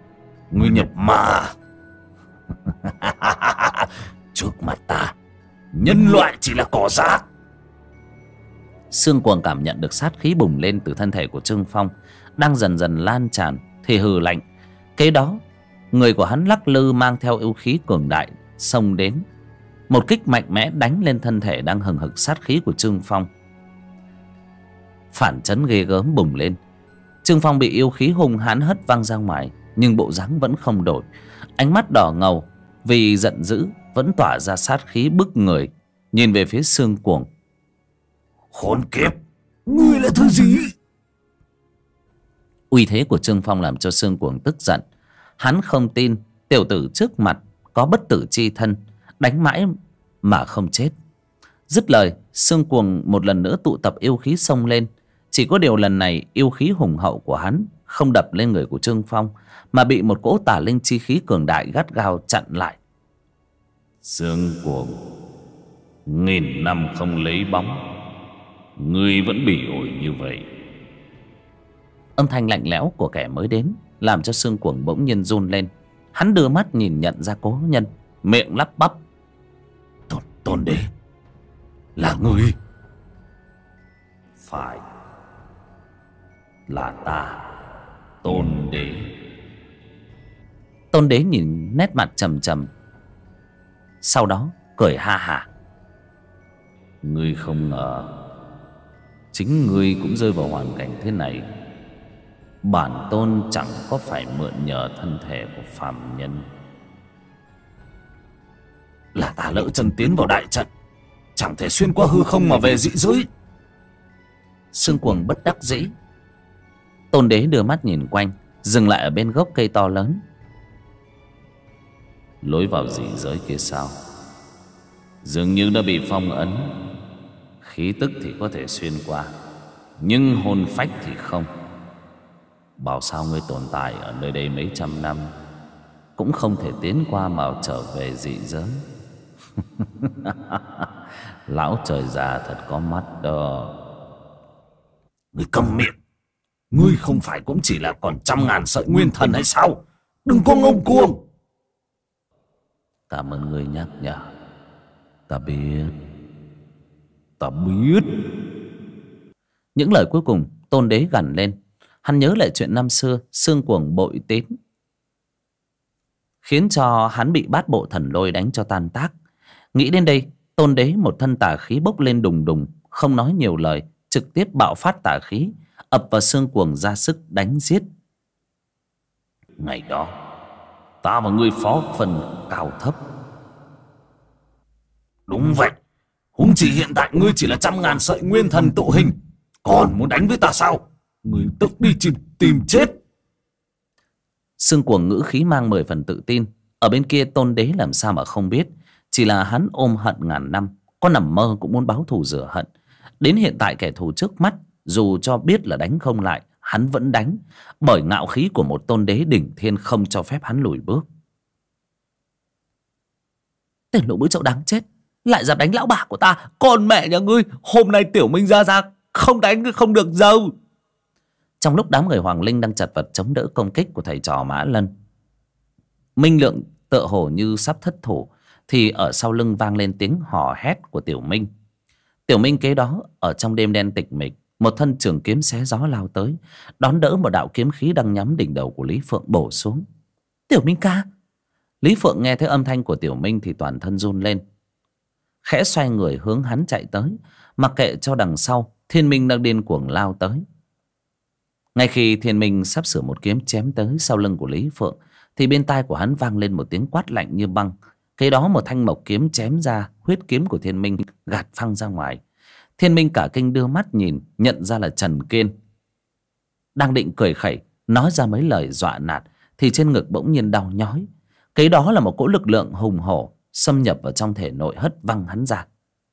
Ngươi nhập ma. Trước mặt ta, Nhân loại chỉ là cỏ rác. Sương Cuồng cảm nhận được sát khí bùng lên từ thân thể của Trương Phong đang dần dần lan tràn thì hừ lạnh. Kế đó người của hắn lắc lư mang theo yêu khí cường đại xông đến, một kích mạnh mẽ đánh lên thân thể đang hừng hực sát khí của Trương Phong. Phản chấn ghê gớm bùng lên. Trương Phong bị yêu khí hung hãn hất văng ra ngoài, nhưng bộ dáng vẫn không đổi. Ánh mắt đỏ ngầu vì giận dữ, vẫn tỏa ra sát khí bức người, nhìn về phía Sương Cuồng. Khốn kiếp, ngươi là thứ gì? Uy thế của Trương Phong làm cho Sương Cuồng tức giận. Hắn không tin tiểu tử trước mặt có bất tử chi thân, đánh mãi mà không chết. Dứt lời, Sương Cuồng một lần nữa tụ tập yêu khí xông lên. Chỉ có điều lần này yêu khí hùng hậu của hắn không đập lên người của Trương Phong, mà bị một cỗ tà linh chi khí cường đại gắt gao chặn lại. Sương Cuồng, nghìn năm không lấy bóng, ngươi vẫn bị ổi như vậy. Âm thanh lạnh lẽo của kẻ mới đến làm cho Sương Cuồng bỗng nhiên run lên. Hắn đưa mắt nhìn nhận ra cố nhân, miệng lắp bắp. Tôn đế, là ngươi? Phải, là ta, Tôn đế. Tôn đế nhìn nét mặt trầm trầm, sau đó cười ha hả. Ngươi không ngờ chính ngươi cũng rơi vào hoàn cảnh thế này. Bản tôn chẳng có phải mượn nhờ thân thể của phàm nhân. Là ta lỡ chân tiến vào đại trận, chẳng thể xuyên qua hư không mà về dị giới. Sương Cuồng bất đắc dĩ. Tôn đế đưa mắt nhìn quanh, dừng lại ở bên gốc cây to lớn. Lối vào dị giới kia sao? Dường như đã bị phong ấn. Khí tức thì có thể xuyên qua, nhưng hồn phách thì không. Bảo sao ngươi tồn tại ở nơi đây mấy trăm năm cũng không thể tiến qua mà trở về dị giới. Lão trời già thật có mắt đó. Ngươi câm miệng. Ngươi không phải cũng chỉ là còn 100.000 sợi nguyên thần hay sao? Đừng có ngông cuồng. Cảm ơn ngươi nhắc nhở. Ta biết. Ta biết. Những lời cuối cùng Tôn đế gằn lên. Hắn nhớ lại chuyện năm xưa Sương Cuồng bội tín, khiến cho hắn bị bát bộ thần lôi đánh cho tan tác. Nghĩ đến đây, Tôn đế một thân tà khí bốc lên đùng đùng, không nói nhiều lời, trực tiếp bạo phát tà khí ập vào Sương Cuồng ra sức đánh giết. Ngày đó ta và ngươi phó phần cao thấp. Đúng vậy. Huống chỉ hiện tại ngươi chỉ là 100.000 sợi nguyên thần tụ hình, còn muốn đánh với ta sao? Ngươi tự đi tìm chết. Sương Cuồng ngữ khí mang 10 phần tự tin. Ở bên kia Tôn đế làm sao mà không biết. Chỉ là hắn ôm hận ngàn năm, có nằm mơ cũng muốn báo thù rửa hận. Đến hiện tại kẻ thù trước mắt, dù cho biết là đánh không lại, hắn vẫn đánh, bởi ngạo khí của một tôn đế đỉnh thiên không cho phép hắn lùi bước. Tên lỗ mũi trâu đáng chết, lại dám đánh lão bà của ta. Con mẹ nhà ngươi, hôm nay Tiểu Minh ra không đánh không được đâu. Trong lúc đám người Hoàng Linh đang chật vật chống đỡ công kích của thầy trò Mã Lân, Minh Lượng tựa hồ như sắp thất thủ, thì ở sau lưng vang lên tiếng hò hét của Tiểu Minh. Tiểu Minh kế đó ở trong đêm đen tịch mịch, một thân trường kiếm xé gió lao tới, đón đỡ một đạo kiếm khí đang nhắm đỉnh đầu của Lý Phượng bổ xuống. Tiểu Minh ca. Lý Phượng nghe thấy âm thanh của Tiểu Minh thì toàn thân run lên, khẽ xoay người hướng hắn chạy tới, mặc kệ cho đằng sau Thiên Minh đang điên cuồng lao tới. Ngay khi Thiên Minh sắp sửa một kiếm chém tới sau lưng của Lý Phượng, thì bên tai của hắn vang lên một tiếng quát lạnh như băng. Kế đó một thanh mộc kiếm chém ra, huyết kiếm của Thiên Minh gạt phăng ra ngoài. Thiên Minh cả kinh đưa mắt nhìn, nhận ra là Trần Kiên. Đang định cười khẩy nói ra mấy lời dọa nạt, thì trên ngực bỗng nhiên đau nhói. Kế đó là một cỗ lực lượng hùng hổ xâm nhập vào trong thể nội, hất văng hắn ra.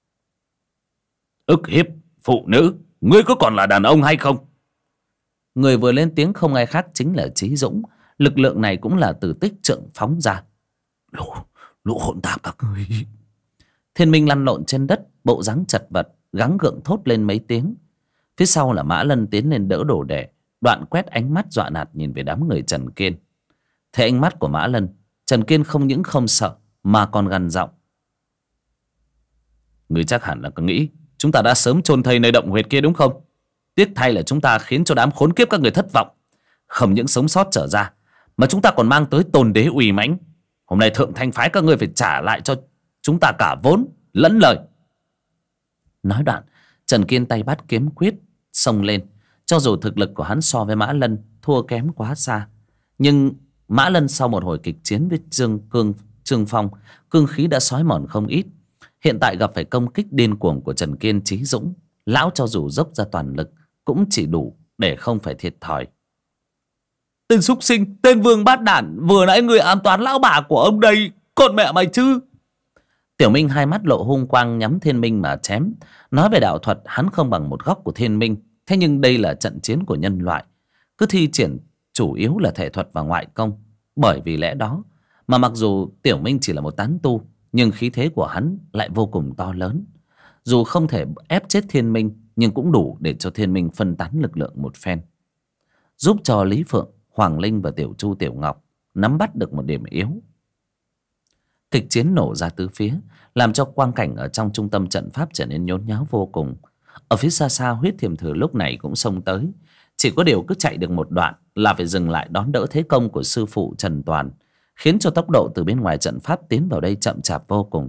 Ức hiếp phụ nữ, ngươi có còn là đàn ông hay không? Người vừa lên tiếng không ai khác chính là Chí Dũng. Lực lượng này cũng là từ tích trượng phóng ra. Lũ hỗn tạp các người. Thiên Minh lăn lộn trên đất, bộ dáng chật vật, gắng gượng thốt lên mấy tiếng. Phía sau là Mã Lân tiến lên đỡ đồ đệ, đoạn quét ánh mắt dọa nạt nhìn về đám người Trần Kiên. Thấy ánh mắt của Mã Lân, Trần Kiên không những không sợ mà còn gằn giọng. Ngươi chắc hẳn là cứ nghĩ chúng ta đã sớm chôn thây nơi động huyệt kia đúng không? Tiếc thay là chúng ta khiến cho đám khốn kiếp các người thất vọng. Không những sống sót trở ra, mà chúng ta còn mang tới Tôn Đế uy mãnh. Hôm nay Thượng Thanh phái các ngươi phải trả lại cho chúng ta cả vốn lẫn lời. Nói đoạn, Trần Kiên tay bắt kiếm quyết xông lên. Cho dù thực lực của hắn so với Mã Lân thua kém quá xa, nhưng Mã Lân sau một hồi kịch chiến với Trương Phong, cương khí đã xói mòn không ít. Hiện tại gặp phải công kích điên cuồng của Trần Kiên Chí Dũng, lão cho dù dốc ra toàn lực cũng chỉ đủ để không phải thiệt thòi. Tên súc sinh, tên vương bát đản, vừa nãy người ám toán lão bà của ông đây, con mẹ mày chứ. Tiểu Minh hai mắt lộ hung quang nhắm Thiên Minh mà chém. Nói về đạo thuật hắn không bằng một góc của Thiên Minh, thế nhưng đây là trận chiến của nhân loại, cứ thi triển chủ yếu là thể thuật và ngoại công. Bởi vì lẽ đó mà mặc dù Tiểu Minh chỉ là một tán tu, nhưng khí thế của hắn lại vô cùng to lớn. Dù không thể ép chết Thiên Minh, nhưng cũng đủ để cho Thiên Minh phân tán lực lượng một phen, giúp cho Lý Phượng, Hoàng Linh và Tiểu Chu Tiểu Ngọc nắm bắt được một điểm yếu. Kịch chiến nổ ra tứ phía, làm cho quang cảnh ở trong trung tâm trận pháp trở nên nhốn nháo vô cùng. Ở phía xa xa, Huyết Thiềm Thử lúc này cũng xông tới. Chỉ có điều cứ chạy được một đoạn là phải dừng lại đón đỡ thế công của sư phụ Trần Toàn, khiến cho tốc độ từ bên ngoài trận pháp tiến vào đây chậm chạp vô cùng.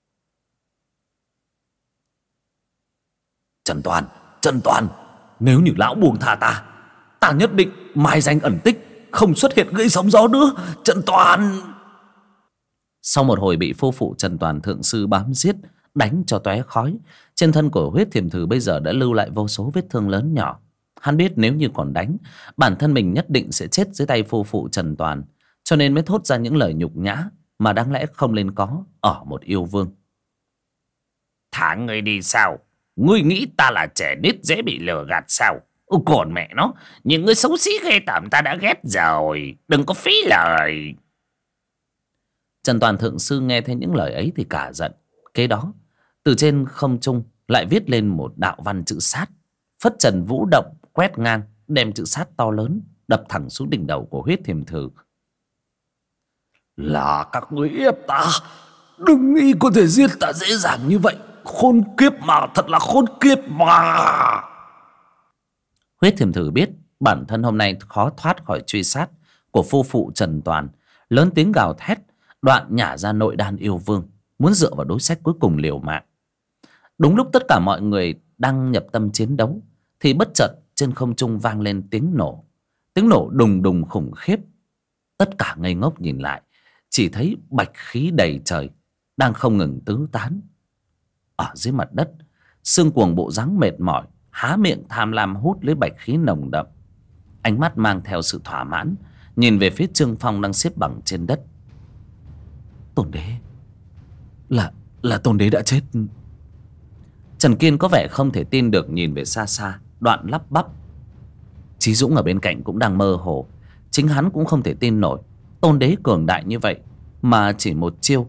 Trần Toàn, nếu như lão buông tha ta nhất định mai danh ẩn tích, không xuất hiện gây sóng gió nữa. Trần Toàn. Sau một hồi bị phu phụ Trần Toàn thượng sư bám giết, đánh cho tóe khói, trên thân của Huyết Thiềm Thử bây giờ đã lưu lại vô số vết thương lớn nhỏ. Hắn biết nếu như còn đánh, bản thân mình nhất định sẽ chết dưới tay phu phụ Trần Toàn, cho nên mới thốt ra những lời nhục nhã mà đáng lẽ không nên có ở một yêu vương. Thả ngươi đi sao? Ngươi nghĩ ta là trẻ nít dễ bị lừa gạt sao? Còn mẹ nó, những người xấu xí ghê tởm ta đã ghét rồi, đừng có phí lời. Trần Toàn thượng sư nghe thấy những lời ấy thì cả giận. Kế đó, từ trên không trung lại viết lên một đạo văn chữ sát. Phất trần vũ động quét ngang, đem chữ sát to lớn đập thẳng xuống đỉnh đầu của Huyết Thiềm Thử. Là các ngươi ép ta, đừng nghĩ có thể giết ta dễ dàng như vậy. Khốn kiếp mà, thật là khốn kiếp mà. Huyết Thiềm Thử biết bản thân hôm nay khó thoát khỏi truy sát của phu phụ Trần Toàn, lớn tiếng gào thét, đoạn nhả ra nội đan yêu vương, muốn dựa vào đối sách cuối cùng liều mạng. Đúng lúc tất cả mọi người đang nhập tâm chiến đấu thì bất chợt trên không trung vang lên tiếng nổ. Tiếng nổ đùng đùng khủng khiếp. Tất cả ngây ngốc nhìn lại, chỉ thấy bạch khí đầy trời đang không ngừng tứ tán. Ở dưới mặt đất, Xương Cuồng bộ dáng mệt mỏi, há miệng tham lam hút lấy bạch khí nồng đậm, ánh mắt mang theo sự thỏa mãn nhìn về phía Trương Phong đang xếp bằng trên đất. Tôn Đế, là Tôn Đế đã chết. Trần Kiên có vẻ không thể tin được, nhìn về xa xa, đoạn lắp bắp. Chí Dũng ở bên cạnh cũng đang mơ hồ, chính hắn cũng không thể tin nổi Tôn Đế cường đại như vậy mà chỉ một chiêu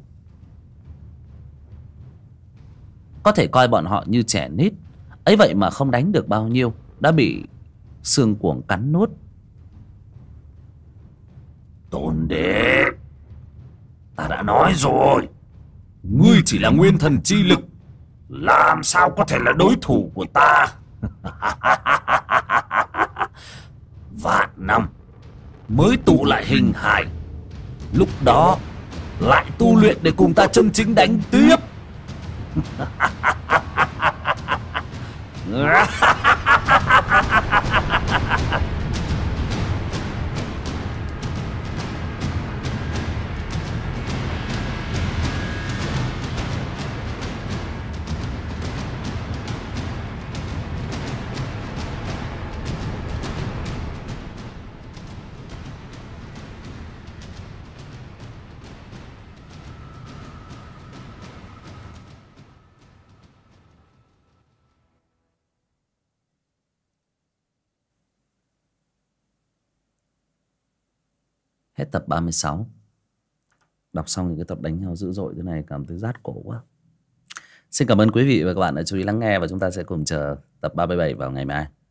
có thể coi bọn họ như trẻ nít, ấy vậy mà không đánh được bao nhiêu đã bị Xương Cuồng cắn nuốt. Tôn Đế, ta đã nói rồi, ngươi chỉ là nguyên thần chi lực, làm sao có thể là đối thủ của ta. Vạn năm mới tụ lại hình hài, lúc đó lại tu luyện để cùng ta chân chính đánh tiếp. Hết tập 36. Đọc xong những cái tập đánh nhau dữ dội thế này cảm thấy rát cổ quá. Xin cảm ơn quý vị và các bạn đã chú ý lắng nghe, và chúng ta sẽ cùng chờ tập 37 vào ngày mai.